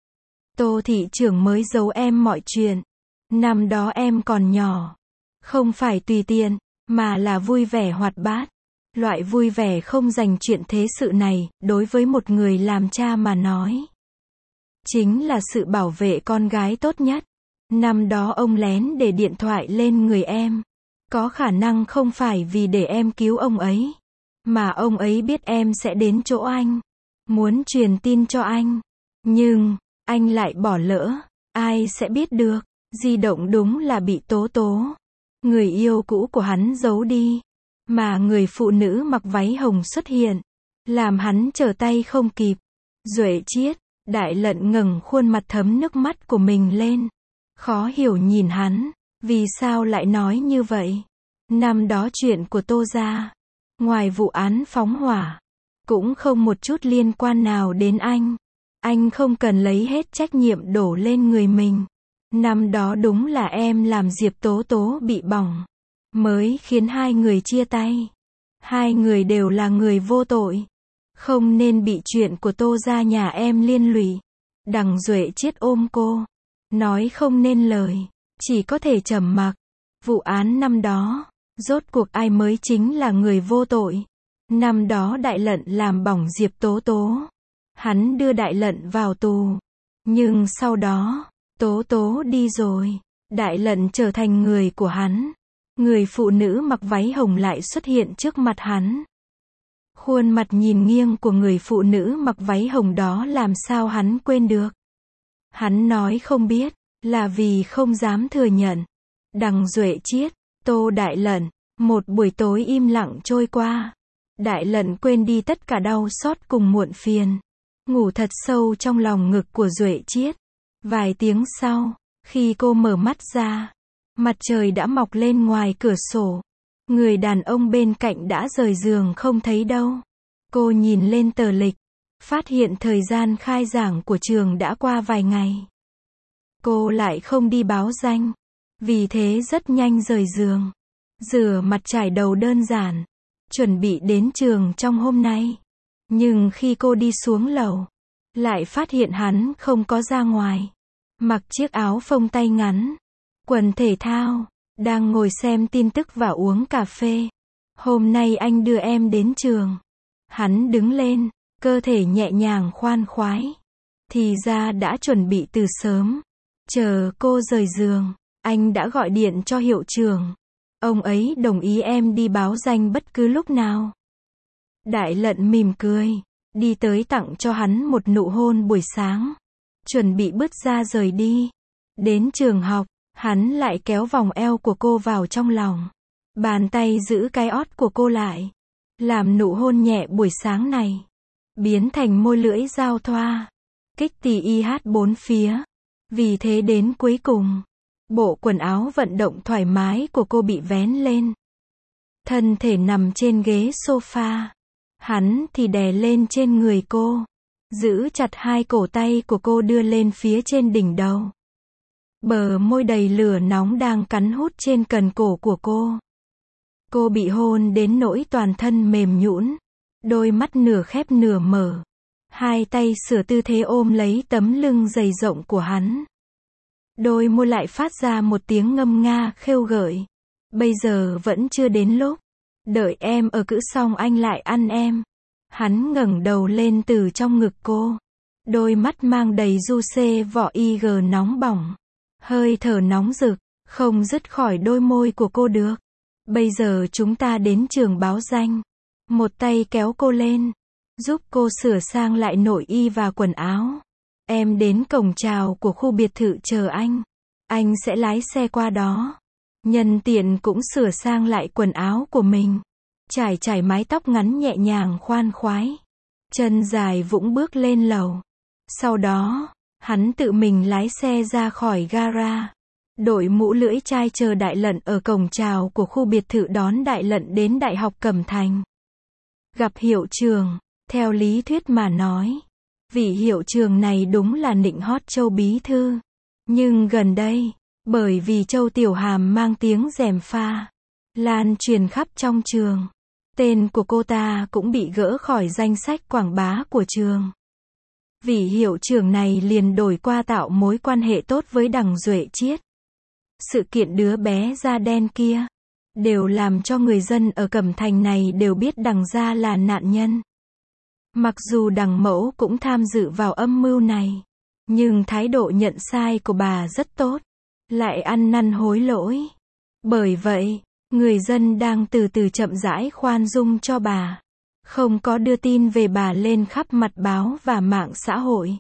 Tô thị trưởng mới giấu em mọi chuyện. Năm đó em còn nhỏ. Không phải tùy tiện, mà là vui vẻ hoạt bát. Loại vui vẻ không dành chuyện thế sự này, đối với một người làm cha mà nói. Chính là sự bảo vệ con gái tốt nhất. Năm đó ông lén để điện thoại lên người em. Có khả năng không phải vì để em cứu ông ấy. Mà ông ấy biết em sẽ đến chỗ anh. Muốn truyền tin cho anh. Nhưng, anh lại bỏ lỡ. Ai sẽ biết được. Di động đúng là bị Tố, người yêu cũ của hắn giấu đi. Mà người phụ nữ mặc váy hồng xuất hiện. Làm hắn trở tay không kịp. Duệ Chiết, Đại Lận ngẩng khuôn mặt thấm nước mắt của mình lên. Khó hiểu nhìn hắn, vì sao lại nói như vậy? Năm đó chuyện của Tô gia, ngoài vụ án phóng hỏa, cũng không một chút liên quan nào đến anh. Anh không cần lấy hết trách nhiệm đổ lên người mình. Năm đó đúng là em làm Diệp Tố Tố bị bỏng, mới khiến hai người chia tay. Hai người đều là người vô tội, không nên bị chuyện của Tô gia nhà em liên lụy. Đằng Duệ Chiết ôm cô, nói không nên lời, chỉ có thể trầm mặc. Vụ án năm đó, rốt cuộc ai mới chính là người vô tội? Năm đó Đại Lận làm bỏng Diệp Tố Tố, hắn đưa Đại Lận vào tù. Nhưng sau đó, Tố Tố đi rồi, Đại Lận trở thành người của hắn. Người phụ nữ mặc váy hồng lại xuất hiện trước mặt hắn. Khuôn mặt nhìn nghiêng của người phụ nữ mặc váy hồng đó làm sao hắn quên được. Hắn nói không biết, là vì không dám thừa nhận. Đằng Duệ Chiết, Tô Đại Lận, một buổi tối im lặng trôi qua. Đại Lận quên đi tất cả đau xót cùng muộn phiền, ngủ thật sâu trong lòng ngực của Duệ Chiết. Vài tiếng sau, khi cô mở mắt ra, mặt trời đã mọc lên ngoài cửa sổ. Người đàn ông bên cạnh đã rời giường không thấy đâu. Cô nhìn lên tờ lịch, phát hiện thời gian khai giảng của trường đã qua vài ngày. Cô lại không đi báo danh, vì thế rất nhanh rời giường, rửa mặt chải đầu đơn giản, chuẩn bị đến trường trong hôm nay. Nhưng khi cô đi xuống lầu, lại phát hiện hắn không có ra ngoài. Mặc chiếc áo phông tay ngắn, quần thể thao, đang ngồi xem tin tức và uống cà phê. Hôm nay anh đưa em đến trường. Hắn đứng lên, cơ thể nhẹ nhàng khoan khoái. Thì ra đã chuẩn bị từ sớm. Chờ cô rời giường, anh đã gọi điện cho hiệu trưởng. Ông ấy đồng ý em đi báo danh bất cứ lúc nào. Đại Lận mỉm cười, đi tới tặng cho hắn một nụ hôn buổi sáng. Chuẩn bị bước ra rời đi. Đến trường học, hắn lại kéo vòng eo của cô vào trong lòng. Bàn tay giữ cái ót của cô lại. Làm nụ hôn nhẹ buổi sáng này biến thành môi lưỡi giao thoa, kích tì y hát bốn phía. Vì thế đến cuối cùng, bộ quần áo vận động thoải mái của cô bị vén lên. Thân thể nằm trên ghế sofa. Hắn thì đè lên trên người cô, giữ chặt hai cổ tay của cô đưa lên phía trên đỉnh đầu. Bờ môi đầy lửa nóng đang cắn hút trên cần cổ của cô. Cô bị hôn đến nỗi toàn thân mềm nhũn, đôi mắt nửa khép nửa mở. Hai tay sửa tư thế ôm lấy tấm lưng dày rộng của hắn. Đôi môi lại phát ra một tiếng ngâm nga khêu gợi. Bây giờ vẫn chưa đến lúc. Đợi em ở cữ xong anh lại ăn em. Hắn ngẩng đầu lên từ trong ngực cô. Đôi mắt mang đầy du xê vỏ IG nóng bỏng. Hơi thở nóng rực, không dứt khỏi đôi môi của cô được. Bây giờ chúng ta đến trường báo danh. Một tay kéo cô lên, giúp cô sửa sang lại nội y và quần áo. Em đến cổng chào của khu biệt thự chờ anh. Anh sẽ lái xe qua đó. Nhân tiện cũng sửa sang lại quần áo của mình. Trải mái tóc ngắn nhẹ nhàng khoan khoái. Chân dài vũng bước lên lầu. Sau đó, hắn tự mình lái xe ra khỏi gara. Đội mũ lưỡi chai chờ Đại Lận ở cổng chào của khu biệt thự đón Đại Lận đến Đại học Cẩm Thành. Gặp hiệu trưởng, theo lý thuyết mà nói, vị hiệu trưởng này đúng là nịnh hót Châu bí thư. Nhưng gần đây, bởi vì Châu Tiểu Hàm mang tiếng gièm pha lan truyền khắp trong trường, tên của cô ta cũng bị gỡ khỏi danh sách quảng bá của trường. Vị hiệu trưởng này liền đổi qua tạo mối quan hệ tốt với đằng Duệ Chiết. Sự kiện đứa bé da đen kia đều làm cho người dân ở Cẩm Thành này đều biết đằng gia là nạn nhân. Mặc dù đằng mẫu cũng tham dự vào âm mưu này, nhưng thái độ nhận sai của bà rất tốt, lại ăn năn hối lỗi. Bởi vậy, người dân đang từ từ chậm rãi khoan dung cho bà, không có đưa tin về bà lên khắp mặt báo và mạng xã hội.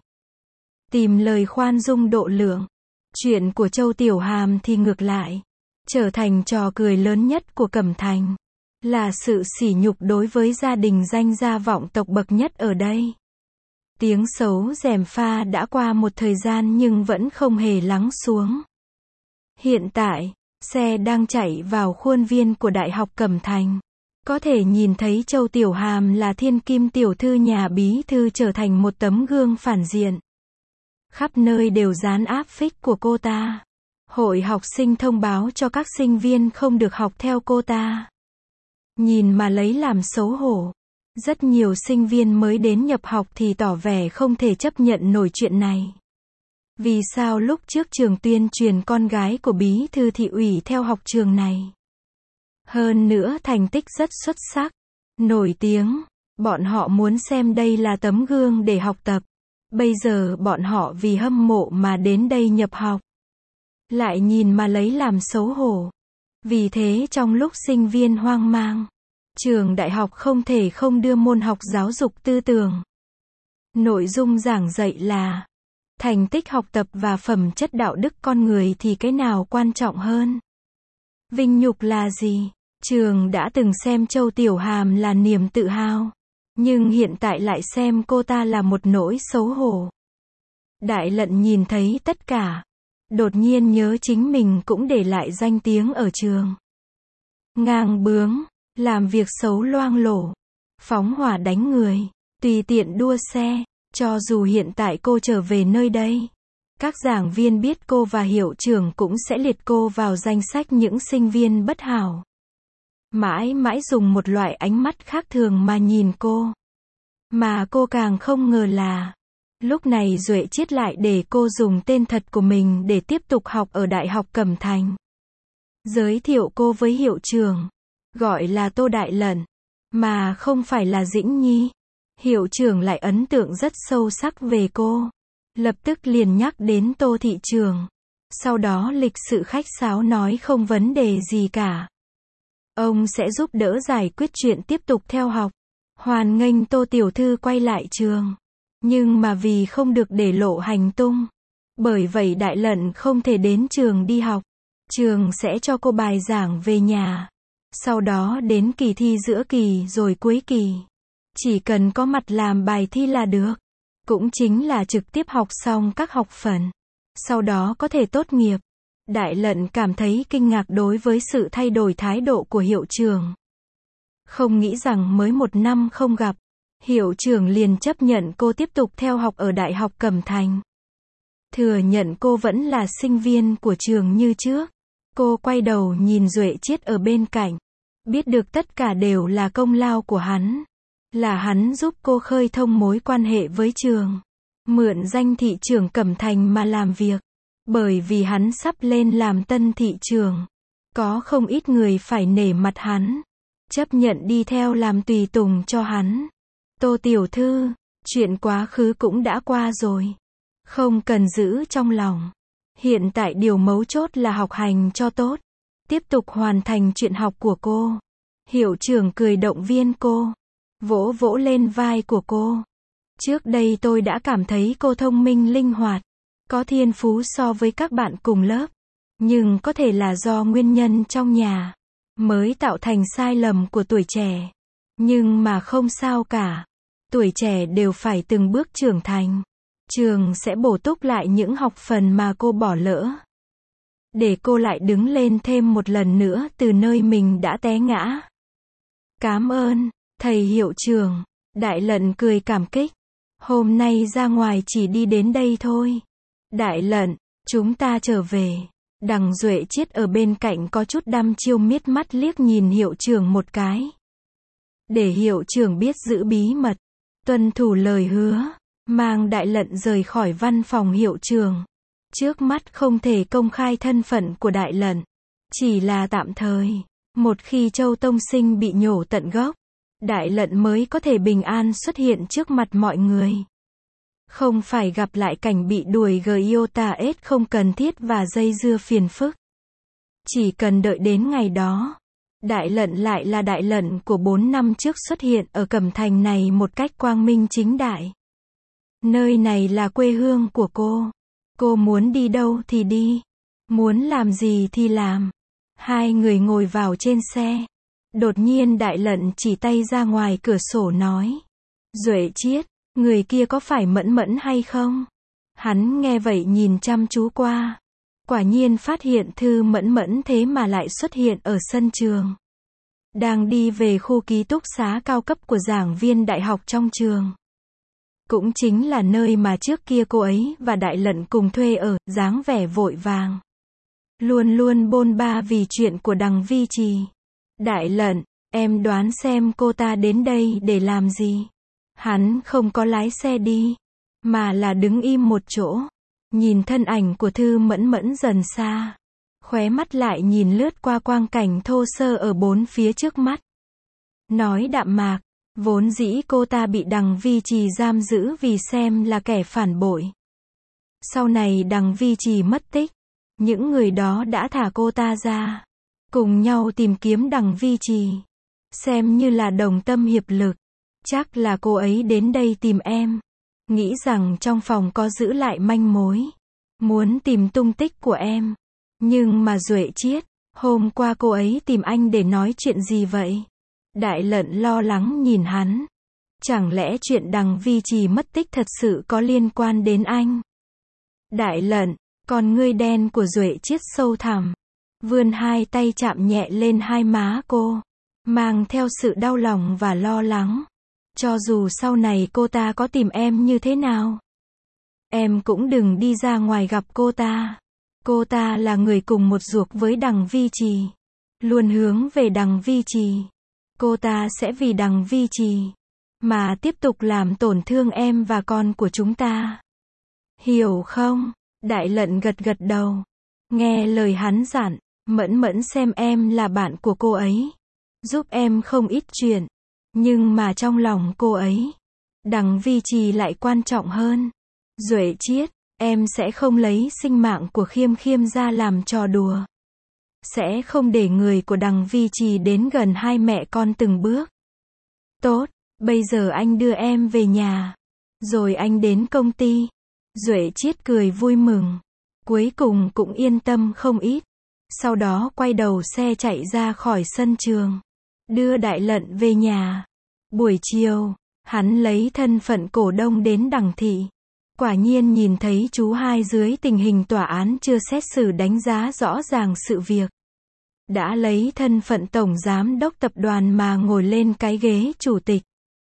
Tìm lời khoan dung độ lượng. Chuyện của Châu Tiểu Hàm thì ngược lại, trở thành trò cười lớn nhất của Cẩm Thành, là sự sỉ nhục đối với gia đình danh gia vọng tộc bậc nhất ở đây. Tiếng xấu gièm pha đã qua một thời gian nhưng vẫn không hề lắng xuống. Hiện tại, xe đang chạy vào khuôn viên của Đại học Cẩm Thành. Có thể nhìn thấy Châu Tiểu Hàm là thiên kim tiểu thư nhà bí thư trở thành một tấm gương phản diện. Khắp nơi đều dán áp phích của cô ta. Hội học sinh thông báo cho các sinh viên không được học theo cô ta. Nhìn mà lấy làm xấu hổ. Rất nhiều sinh viên mới đến nhập học thì tỏ vẻ không thể chấp nhận nổi chuyện này. Vì sao lúc trước trường tuyên truyền con gái của bí thư thị ủy theo học trường này? Hơn nữa thành tích rất xuất sắc, nổi tiếng. Bọn họ muốn xem đây là tấm gương để học tập. Bây giờ bọn họ vì hâm mộ mà đến đây nhập học. Lại nhìn mà lấy làm xấu hổ. Vì thế trong lúc sinh viên hoang mang, trường đại học không thể không đưa môn học giáo dục tư tưởng. Nội dung giảng dạy là thành tích học tập và phẩm chất đạo đức con người thì cái nào quan trọng hơn? Vinh nhục là gì? Trường đã từng xem Châu Tiểu Hàm là niềm tự hào, nhưng hiện tại lại xem cô ta là một nỗi xấu hổ. Đại Lận nhìn thấy tất cả, đột nhiên nhớ chính mình cũng để lại danh tiếng ở trường. Ngang bướng, làm việc xấu loang lổ, phóng hỏa đánh người, tùy tiện đua xe. Cho dù hiện tại cô trở về nơi đây, các giảng viên biết cô và hiệu trưởng cũng sẽ liệt cô vào danh sách những sinh viên bất hảo. Mãi mãi dùng một loại ánh mắt khác thường mà nhìn cô. Mà cô càng không ngờ là, lúc này Duệ Chiết lại để cô dùng tên thật của mình để tiếp tục học ở Đại học Cẩm Thành. Giới thiệu cô với hiệu trưởng, gọi là Tô Đại Lận, mà không phải là Dĩnh Nhi. Hiệu trưởng lại ấn tượng rất sâu sắc về cô. Lập tức liền nhắc đến Tô thị trưởng. Sau đó lịch sự khách sáo nói không vấn đề gì cả. Ông sẽ giúp đỡ giải quyết chuyện tiếp tục theo học. Hoan nghênh Tô tiểu thư quay lại trường. Nhưng mà vì không được để lộ hành tung. Bởi vậy Đại Lận không thể đến trường đi học. Trường sẽ cho cô bài giảng về nhà. Sau đó đến kỳ thi giữa kỳ rồi cuối kỳ. Chỉ cần có mặt làm bài thi là được. Cũng chính là trực tiếp học xong các học phần. Sau đó có thể tốt nghiệp. Đại Lận cảm thấy kinh ngạc đối với sự thay đổi thái độ của hiệu trưởng. Không nghĩ rằng mới một năm không gặp, hiệu trưởng liền chấp nhận cô tiếp tục theo học ở Đại học Cẩm Thành. Thừa nhận cô vẫn là sinh viên của trường như trước. Cô quay đầu nhìn Duệ Chiết ở bên cạnh. Biết được tất cả đều là công lao của hắn. Là hắn giúp cô khơi thông mối quan hệ với trường. Mượn danh thị trưởng Cẩm Thành mà làm việc. Bởi vì hắn sắp lên làm tân thị trưởng. Có không ít người phải nể mặt hắn. Chấp nhận đi theo làm tùy tùng cho hắn. Tô tiểu thư, chuyện quá khứ cũng đã qua rồi. Không cần giữ trong lòng. Hiện tại điều mấu chốt là học hành cho tốt. Tiếp tục hoàn thành chuyện học của cô. Hiệu trưởng cười động viên cô. Vỗ vỗ lên vai của cô. Trước đây tôi đã cảm thấy cô thông minh linh hoạt. Có thiên phú so với các bạn cùng lớp. Nhưng có thể là do nguyên nhân trong nhà. Mới tạo thành sai lầm của tuổi trẻ. Nhưng mà không sao cả. Tuổi trẻ đều phải từng bước trưởng thành. Trường sẽ bổ túc lại những học phần mà cô bỏ lỡ. Để cô lại đứng lên thêm một lần nữa từ nơi mình đã té ngã. Cảm ơn, thầy hiệu trưởng. Đại Lận cười cảm kích. Hôm nay ra ngoài chỉ đi đến đây thôi. Đại Lận, chúng ta trở về. Đằng Duệ Chiết ở bên cạnh có chút đăm chiêu miết mắt liếc nhìn hiệu trưởng một cái. Để hiệu trưởng biết giữ bí mật. Tuân thủ lời hứa. Mang Đại Lận rời khỏi văn phòng hiệu trưởng. Trước mắt không thể công khai thân phận của Đại Lận. Chỉ là tạm thời. Một khi Châu Tông Sinh bị nhổ tận gốc, Đại Lận mới có thể bình an xuất hiện trước mặt mọi người. Không phải gặp lại cảnh bị đuổi Giota S không cần thiết và dây dưa phiền phức. Chỉ cần đợi đến ngày đó. Đại Lận lại là Đại Lận của 4 năm trước xuất hiện ở Cẩm Thành này một cách quang minh chính đại. Nơi này là quê hương của cô. Cô muốn đi đâu thì đi. Muốn làm gì thì làm. Hai người ngồi vào trên xe. Đột nhiên Đại Lận chỉ tay ra ngoài cửa sổ nói. Duệ Chiết, Người kia có phải Mẫn Mẫn hay không? Hắn nghe vậy nhìn chăm chú qua. Quả nhiên phát hiện Thư Mẫn Mẫn thế mà lại xuất hiện ở sân trường. Đang đi về khu ký túc xá cao cấp của giảng viên đại học trong trường. Cũng chính là nơi mà trước kia cô ấy và Đại Lận cùng thuê ở, dáng vẻ vội vàng. Luôn luôn bôn ba vì chuyện của Đằng Vi Trì. Đại Lận, em đoán xem cô ta đến đây để làm gì? Hắn không có lái xe đi, mà là đứng im một chỗ. Nhìn thân ảnh của Thư Mẫn Mẫn dần xa. Khóe mắt lại nhìn lướt qua quang cảnh thô sơ ở bốn phía trước mắt. Nói đạm mạc, vốn dĩ cô ta bị Đằng Vi Trì giam giữ vì xem là kẻ phản bội. Sau này Đằng Vi Trì mất tích. Những người đó đã thả cô ta ra. Cùng nhau tìm kiếm Đằng Vi Trì. Xem như là đồng tâm hiệp lực. Chắc là cô ấy đến đây tìm em. Nghĩ rằng trong phòng có giữ lại manh mối. Muốn tìm tung tích của em. Nhưng mà Duệ Chiết, hôm qua cô ấy tìm anh để nói chuyện gì vậy? Đại Lận lo lắng nhìn hắn. Chẳng lẽ chuyện Đằng Vi Trì mất tích thật sự có liên quan đến anh? Đại Lận, con ngươi đen của Duệ Chiết sâu thẳm. Vươn hai tay chạm nhẹ lên hai má cô. Mang theo sự đau lòng và lo lắng. Cho dù sau này cô ta có tìm em như thế nào, em cũng đừng đi ra ngoài gặp cô ta. Cô ta là người cùng một ruột với Đằng Vi Trì. Luôn hướng về Đằng Vi Trì. Cô ta sẽ vì Đằng Vi Trì mà tiếp tục làm tổn thương em và con của chúng ta. Hiểu không? Đại Lận gật gật đầu. Nghe lời hắn dặn, Mẫn Mẫn xem em là bạn của cô ấy. Giúp em không ít chuyện. Nhưng mà trong lòng cô ấy, Đằng Vi Trì lại quan trọng hơn. Duệ Chiết, em sẽ không lấy sinh mạng của Khiêm Khiêm ra làm trò đùa. Sẽ không để người của Đằng Vi Trì đến gần hai mẹ con từng bước. Tốt, bây giờ anh đưa em về nhà. Rồi anh đến công ty. Duệ Chiết cười vui mừng. Cuối cùng cũng yên tâm không ít. Sau đó quay đầu xe chạy ra khỏi sân trường. Đưa Đại Lận về nhà. Buổi chiều, hắn lấy thân phận cổ đông đến Đằng thị. Quả nhiên nhìn thấy chú hai dưới tình hình tòa án chưa xét xử đánh giá rõ ràng sự việc. Đã lấy thân phận tổng giám đốc tập đoàn mà ngồi lên cái ghế chủ tịch.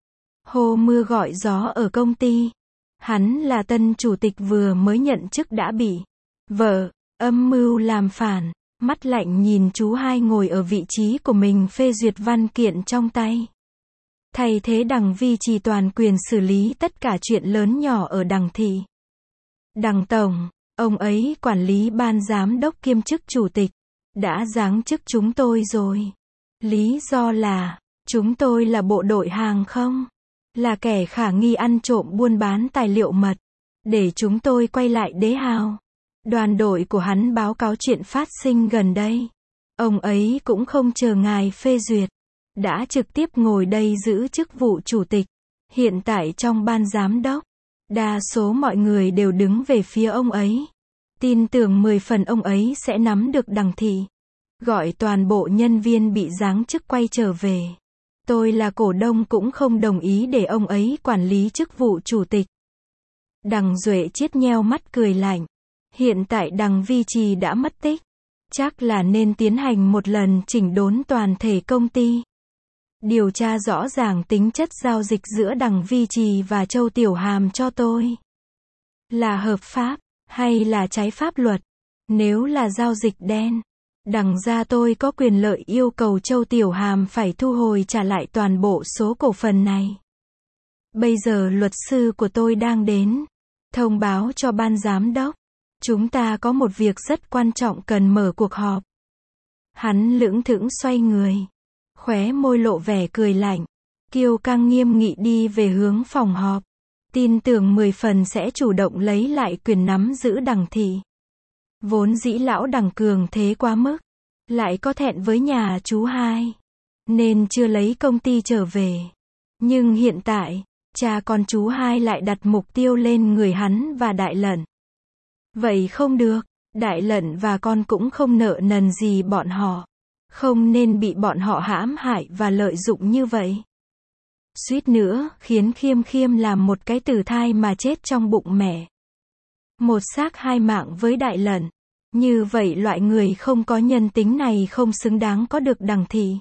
Hô mưa gọi gió ở công ty. Hắn là tân chủ tịch vừa mới nhận chức đã bị vợ âm mưu làm phản. Mắt lạnh nhìn chú hai ngồi ở vị trí của mình phê duyệt văn kiện trong tay. Thay thế Đằng Vi Trì toàn quyền xử lý tất cả chuyện lớn nhỏ ở Đằng thị. Đằng tổng, ông ấy quản lý ban giám đốc kiêm chức chủ tịch, đã giáng chức chúng tôi rồi. Lý do là, chúng tôi là bộ đội hàng không, là kẻ khả nghi ăn trộm buôn bán tài liệu mật, để chúng tôi quay lại Đế Hào. Đoàn đội của hắn báo cáo chuyện phát sinh gần đây. Ông ấy cũng không chờ ngài phê duyệt. Đã trực tiếp ngồi đây giữ chức vụ chủ tịch. Hiện tại trong ban giám đốc, đa số mọi người đều đứng về phía ông ấy. Tin tưởng 10 phần ông ấy sẽ nắm được Đằng thị. Gọi toàn bộ nhân viên bị giáng chức quay trở về. Tôi là cổ đông cũng không đồng ý để ông ấy quản lý chức vụ chủ tịch. Đằng Duệ Chiết nheo mắt cười lạnh. Hiện tại Đằng Vi Trì đã mất tích. Chắc là nên tiến hành một lần chỉnh đốn toàn thể công ty. Điều tra rõ ràng tính chất giao dịch giữa Đằng Vi Trì và Châu Tiểu Hàm cho tôi. Là hợp pháp, hay là trái pháp luật? Nếu là giao dịch đen, Đằng gia tôi có quyền lợi yêu cầu Châu Tiểu Hàm phải thu hồi trả lại toàn bộ số cổ phần này. Bây giờ luật sư của tôi đang đến. Thông báo cho ban giám đốc. Chúng ta có một việc rất quan trọng cần mở cuộc họp. Hắn lững thững xoay người. Khóe môi lộ vẻ cười lạnh. Kiêu căng nghiêm nghị đi về hướng phòng họp. Tin tưởng 10 phần sẽ chủ động lấy lại quyền nắm giữ Đằng thị. Vốn dĩ lão Đằng cường thế quá mức. Lại có thẹn với nhà chú hai. Nên chưa lấy công ty trở về. Nhưng hiện tại, cha con chú hai lại đặt mục tiêu lên người hắn và Đại Lận. Vậy không được, Đại Lận và con cũng không nợ nần gì bọn họ. Không nên bị bọn họ hãm hại và lợi dụng như vậy. Suýt nữa, khiến Khiêm Khiêm làm một cái tử thai mà chết trong bụng mẹ. Một xác hai mạng với Đại Lận. Như vậy loại người không có nhân tính này không xứng đáng có được Đằng thị.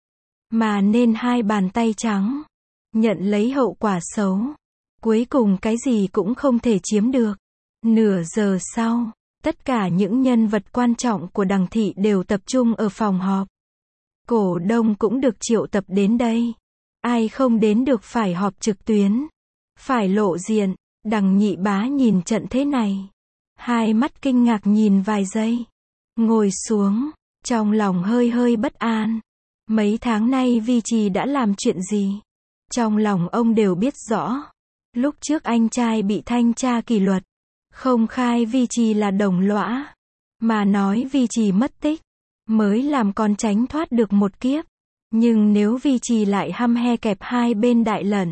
Mà nên hai bàn tay trắng. Nhận lấy hậu quả xấu. Cuối cùng cái gì cũng không thể chiếm được. Nửa giờ sau, tất cả những nhân vật quan trọng của Đằng thị đều tập trung ở phòng họp. Cổ đông cũng được triệu tập đến đây. Ai không đến được phải họp trực tuyến. Phải lộ diện. Đằng Nhị Bá nhìn trận thế này. Hai mắt kinh ngạc nhìn vài giây. Ngồi xuống. Trong lòng hơi hơi bất an. Mấy tháng nay Vi Trì đã làm chuyện gì? Trong lòng ông đều biết rõ. Lúc trước anh trai bị thanh tra kỷ luật. Không khai Vi Trì là đồng lõa. Mà nói Vi Trì mất tích. Mới làm con tránh thoát được một kiếp. Nhưng nếu Vi Trì lại hăm he kẹp hai bên Đại Lận.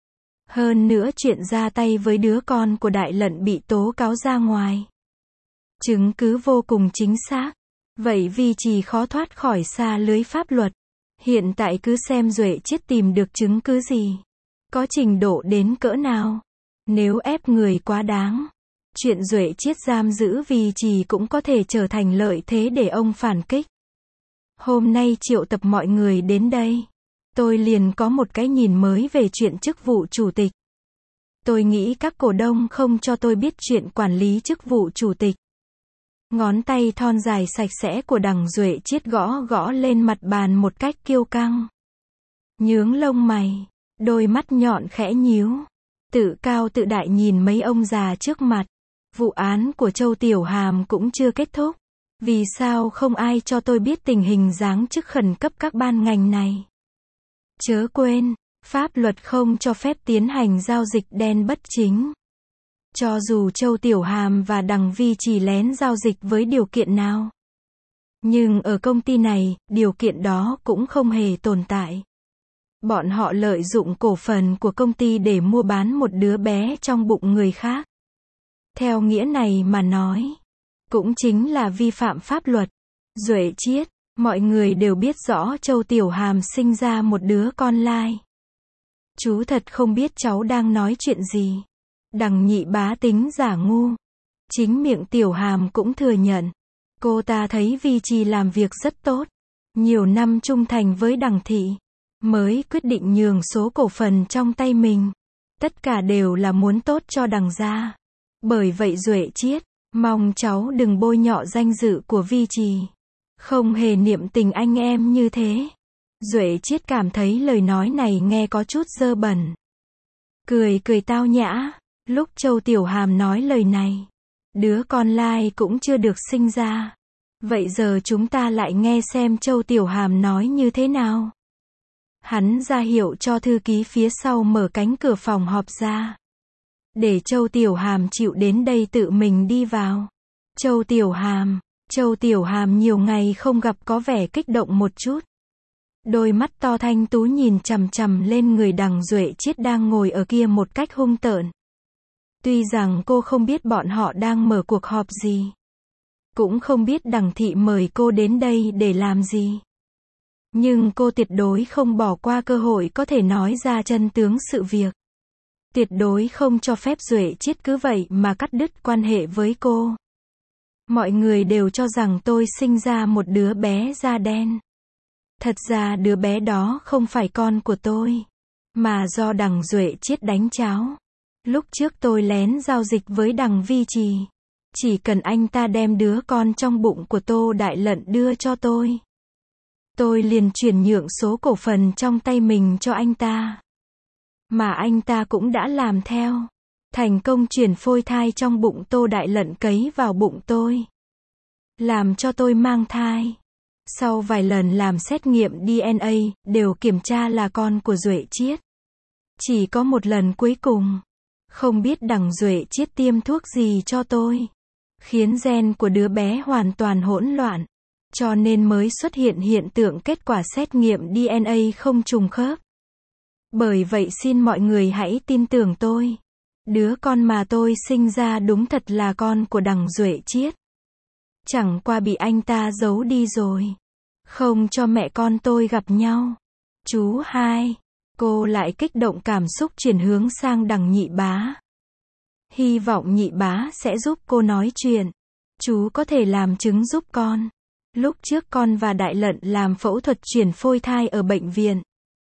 Hơn nữa chuyện ra tay với đứa con của Đại Lận bị tố cáo ra ngoài. Chứng cứ vô cùng chính xác. Vậy Vi Trì khó thoát khỏi xa lưới pháp luật. Hiện tại cứ xem Duệ Chiết tìm được chứng cứ gì. Có trình độ đến cỡ nào. Nếu ép người quá đáng. Chuyện Duệ Chiết giam giữ Vi Trì cũng có thể trở thành lợi thế để ông phản kích. Hôm nay triệu tập mọi người đến đây. Tôi liền có một cái nhìn mới về chuyện chức vụ chủ tịch. Tôi nghĩ các cổ đông không cho tôi biết chuyện quản lý chức vụ chủ tịch. Ngón tay thon dài sạch sẽ của Đằng Duệ Chiết gõ gõ lên mặt bàn một cách kiêu căng. Nhướng lông mày, đôi mắt nhọn khẽ nhíu. Tự cao tự đại nhìn mấy ông già trước mặt. Vụ án của Châu Tiểu Hàm cũng chưa kết thúc. Vì sao không ai cho tôi biết tình hình giáng chức khẩn cấp các ban ngành này? Chớ quên, pháp luật không cho phép tiến hành giao dịch đen bất chính. Cho dù Châu Tiểu Hàm và Đằng Vi Trì lén giao dịch với điều kiện nào. Nhưng ở công ty này, điều kiện đó cũng không hề tồn tại. Bọn họ lợi dụng cổ phần của công ty để mua bán một đứa bé trong bụng người khác. Theo nghĩa này mà nói, cũng chính là vi phạm pháp luật. Duệ Chiết, mọi người đều biết rõ Châu Tiểu Hàm sinh ra một đứa con lai. Chú thật không biết cháu đang nói chuyện gì. Đằng Nhị Bá tính giả ngu. Chính miệng Tiểu Hàm cũng thừa nhận. Cô ta thấy Vi Trì làm việc rất tốt. Nhiều năm trung thành với Đằng thị. Mới quyết định nhường số cổ phần trong tay mình. Tất cả đều là muốn tốt cho Đằng gia. Bởi vậy Duệ Chiết, mong cháu đừng bôi nhọ danh dự của Vi Trì. Không hề niệm tình anh em như thế. Duệ Chiết cảm thấy lời nói này nghe có chút dơ bẩn. Cười cười tao nhã. Lúc Châu Tiểu Hàm nói lời này, đứa con lai cũng chưa được sinh ra. Vậy giờ chúng ta lại nghe xem Châu Tiểu Hàm nói như thế nào. Hắn ra hiệu cho thư ký phía sau mở cánh cửa phòng họp ra. Để Châu Tiểu Hàm chịu đến đây tự mình đi vào. Châu Tiểu Hàm nhiều ngày không gặp có vẻ kích động một chút. Đôi mắt to thanh tú nhìn chằm chằm lên người Đằng Duệ Chiết đang ngồi ở kia một cách hung tợn. Tuy rằng cô không biết bọn họ đang mở cuộc họp gì. Cũng không biết Đằng thị mời cô đến đây để làm gì. Nhưng cô tuyệt đối không bỏ qua cơ hội có thể nói ra chân tướng sự việc. Tuyệt đối không cho phép Duệ Chiết cứ vậy mà cắt đứt quan hệ với cô. Mọi người đều cho rằng tôi sinh ra một đứa bé da đen. Thật ra đứa bé đó không phải con của tôi. Mà do Đằng Duệ Chiết đánh cháo. Lúc trước tôi lén giao dịch với Đằng Vi Trì. Chỉ cần anh ta đem đứa con trong bụng của Tô Đại Lận đưa cho tôi. Tôi liền chuyển nhượng số cổ phần trong tay mình cho anh ta. Mà anh ta cũng đã làm theo. Thành công chuyển phôi thai trong bụng Tô Đại Lận cấy vào bụng tôi. Làm cho tôi mang thai. Sau vài lần làm xét nghiệm DNA, đều kiểm tra là con của Duệ Chiết. Chỉ có một lần cuối cùng. Không biết Đằng Duệ Chiết tiêm thuốc gì cho tôi. Khiến gen của đứa bé hoàn toàn hỗn loạn. Cho nên mới xuất hiện hiện tượng kết quả xét nghiệm DNA không trùng khớp. Bởi vậy xin mọi người hãy tin tưởng tôi. Đứa con mà tôi sinh ra đúng thật là con của Đằng Duệ Chiết. Chẳng qua bị anh ta giấu đi rồi. Không cho mẹ con tôi gặp nhau. Chú hai. Cô lại kích động cảm xúc chuyển hướng sang đằng nhị bá. Hy vọng nhị bá sẽ giúp cô nói chuyện. Chú có thể làm chứng giúp con. Lúc trước con và Đại Lận làm phẫu thuật chuyển phôi thai ở bệnh viện.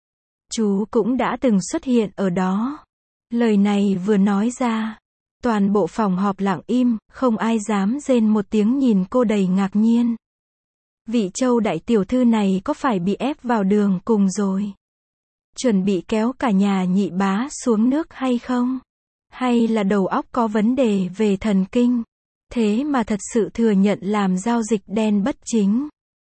Chú cũng đã từng xuất hiện ở đó. Lời này vừa nói ra, toàn bộ phòng họp lặng im, không ai dám rên một tiếng nhìn cô đầy ngạc nhiên. Vị Châu đại tiểu thư này có phải bị ép vào đường cùng rồi? Chuẩn bị kéo cả nhà nhị bá xuống nước hay không? Hay là đầu óc có vấn đề về thần kinh? Thế mà thật sự thừa nhận làm giao dịch đen bất chính.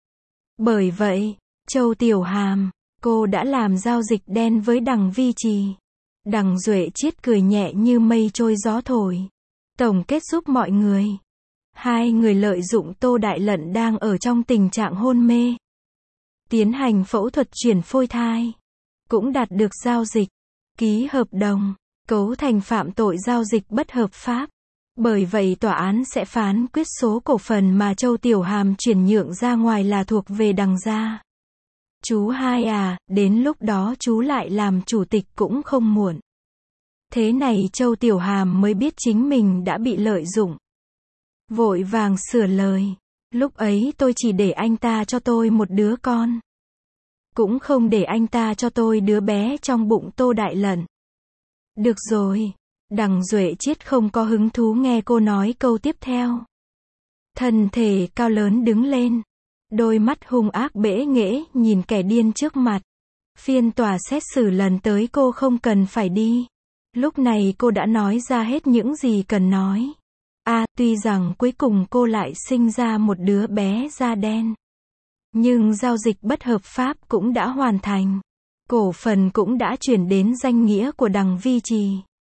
Bởi vậy, Châu Tiểu Hàm, cô đã làm giao dịch đen với Đằng Vi Trì. Đằng Duệ Chiết cười nhẹ như mây trôi gió thổi. Tổng kết giúp mọi người. Hai người lợi dụng Tô Đại Lận đang ở trong tình trạng hôn mê. Tiến hành phẫu thuật chuyển phôi thai. Cũng đạt được giao dịch. Ký hợp đồng. Cấu thành phạm tội giao dịch bất hợp pháp. Bởi vậy tòa án sẽ phán quyết số cổ phần mà Châu Tiểu Hàm chuyển nhượng ra ngoài là thuộc về Đằng gia. Chú hai à, đến lúc đó chú lại làm chủ tịch cũng không muộn. Thế này Châu Tiểu Hàm mới biết chính mình đã bị lợi dụng. Vội vàng sửa lời. Lúc ấy tôi chỉ để anh ta cho tôi một đứa con. Cũng không để anh ta cho tôi đứa bé trong bụng Tô Đại Lận. Được rồi. Đằng Duệ Chiết không có hứng thú nghe cô nói câu tiếp theo. Thân thể cao lớn đứng lên. Đôi mắt hung ác bẽ nghễ nhìn kẻ điên trước mặt. Phiên tòa xét xử lần tới cô không cần phải đi. Lúc này cô đã nói ra hết những gì cần nói. Tuy rằng cuối cùng cô lại sinh ra một đứa bé da đen. Nhưng giao dịch bất hợp pháp cũng đã hoàn thành. Cổ phần cũng đã chuyển đến danh nghĩa của Đằng Vi Trì.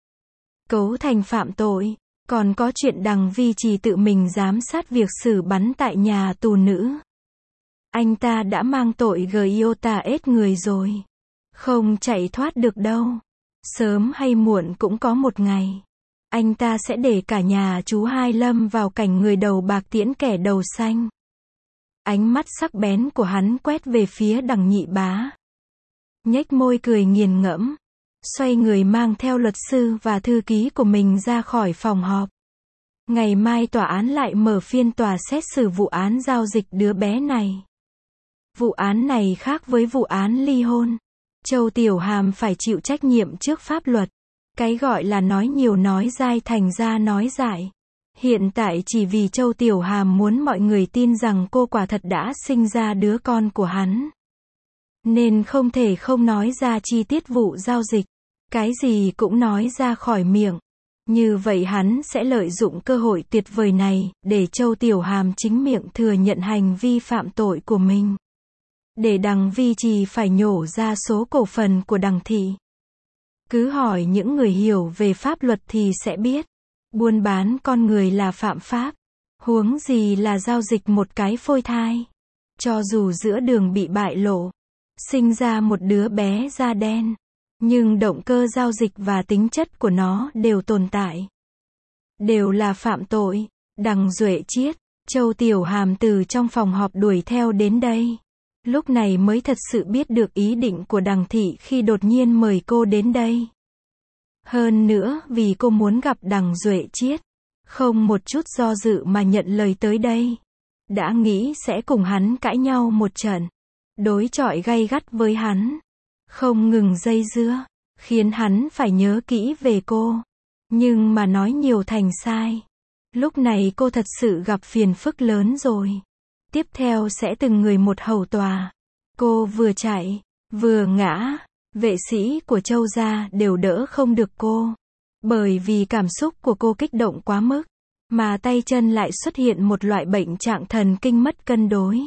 Cấu thành phạm tội. Còn có chuyện Đằng Vi Trì tự mình giám sát việc xử bắn tại nhà tù nữ. Anh ta đã mang tội Giota ết người rồi. Không chạy thoát được đâu. Sớm hay muộn cũng có một ngày. Anh ta sẽ để cả nhà chú hai lâm vào cảnh người đầu bạc tiễn kẻ đầu xanh. Ánh mắt sắc bén của hắn quét về phía Đằng nhị bá. Nhếch môi cười nghiền ngẫm. Xoay người mang theo luật sư và thư ký của mình ra khỏi phòng họp. Ngày mai tòa án lại mở phiên tòa xét xử vụ án giao dịch đứa bé này. Vụ án này khác với vụ án ly hôn. Châu Tiểu Hàm phải chịu trách nhiệm trước pháp luật. Cái gọi là nói nhiều nói dai thành ra nói dại. Hiện tại chỉ vì Châu Tiểu Hàm muốn mọi người tin rằng cô quả thật đã sinh ra đứa con của hắn. Nên không thể không nói ra chi tiết vụ giao dịch. Cái gì cũng nói ra khỏi miệng. Như vậy hắn sẽ lợi dụng cơ hội tuyệt vời này, để Châu Tiểu Hàm chính miệng thừa nhận hành vi phạm tội của mình. Để Đằng Vi Trì phải nhổ ra số cổ phần của Đằng thị. Cứ hỏi những người hiểu về pháp luật thì sẽ biết. Buôn bán con người là phạm pháp. Huống gì là giao dịch một cái phôi thai. Cho dù giữa đường bị bại lộ. Sinh ra một đứa bé da đen. Nhưng động cơ giao dịch và tính chất của nó đều tồn tại. Đều là phạm tội. Đằng Duệ Chiết, Châu Tiểu Hàm từ trong phòng họp đuổi theo đến đây. Lúc này mới thật sự biết được ý định của Đằng thị khi đột nhiên mời cô đến đây. Hơn nữa vì cô muốn gặp Đằng Duệ Chiết. Không một chút do dự mà nhận lời tới đây. Đã nghĩ sẽ cùng hắn cãi nhau một trận. Đối chọi gay gắt với hắn. Không ngừng dây dưa. Khiến hắn phải nhớ kỹ về cô. Nhưng mà nói nhiều thành sai. Lúc này cô thật sự gặp phiền phức lớn rồi. Tiếp theo sẽ từng người một hầu tòa. Cô vừa chạy, vừa ngã. Vệ sĩ của Châu gia đều đỡ không được cô. Bởi vì cảm xúc của cô kích động quá mức. Mà tay chân lại xuất hiện một loại bệnh trạng thần kinh mất cân đối.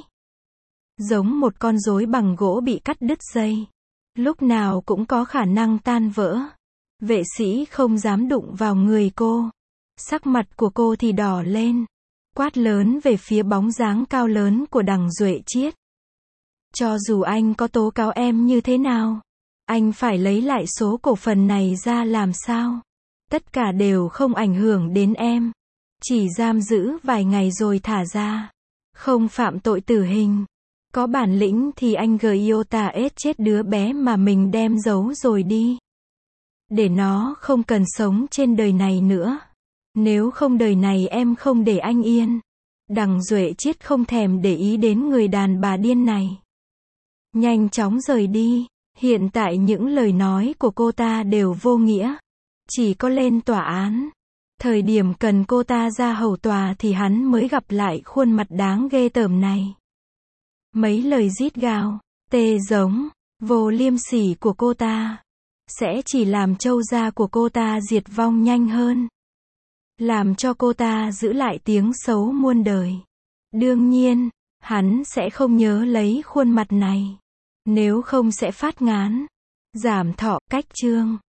Giống một con rối bằng gỗ bị cắt đứt dây. Lúc nào cũng có khả năng tan vỡ. Vệ sĩ không dám đụng vào người cô. Sắc mặt của cô thì đỏ lên. Quát lớn về phía bóng dáng cao lớn của Đằng Duệ Chiết. Cho dù anh có tố cáo em như thế nào, anh phải lấy lại số cổ phần này ra làm sao? Tất cả đều không ảnh hưởng đến em. Chỉ giam giữ vài ngày rồi thả ra. Không phạm tội tử hình. Có bản lĩnh thì anh Giota chết đứa bé mà mình đem giấu rồi đi. Để nó không cần sống trên đời này nữa. Nếu không đời này em không để anh yên. Đằng Duệ Chiết không thèm để ý đến người đàn bà điên này. Nhanh chóng rời đi. Hiện tại những lời nói của cô ta đều vô nghĩa. Chỉ có lên tòa án. Thời điểm cần cô ta ra hầu tòa thì hắn mới gặp lại khuôn mặt đáng ghê tởm này. Mấy lời rít gào, tê giống, vô liêm sỉ của cô ta sẽ chỉ làm trâu da của cô ta diệt vong nhanh hơn. Làm cho cô ta giữ lại tiếng xấu muôn đời. Đương nhiên, hắn sẽ không nhớ lấy khuôn mặt này. Nếu không sẽ phát ngán. Giảm thọ, cách chương.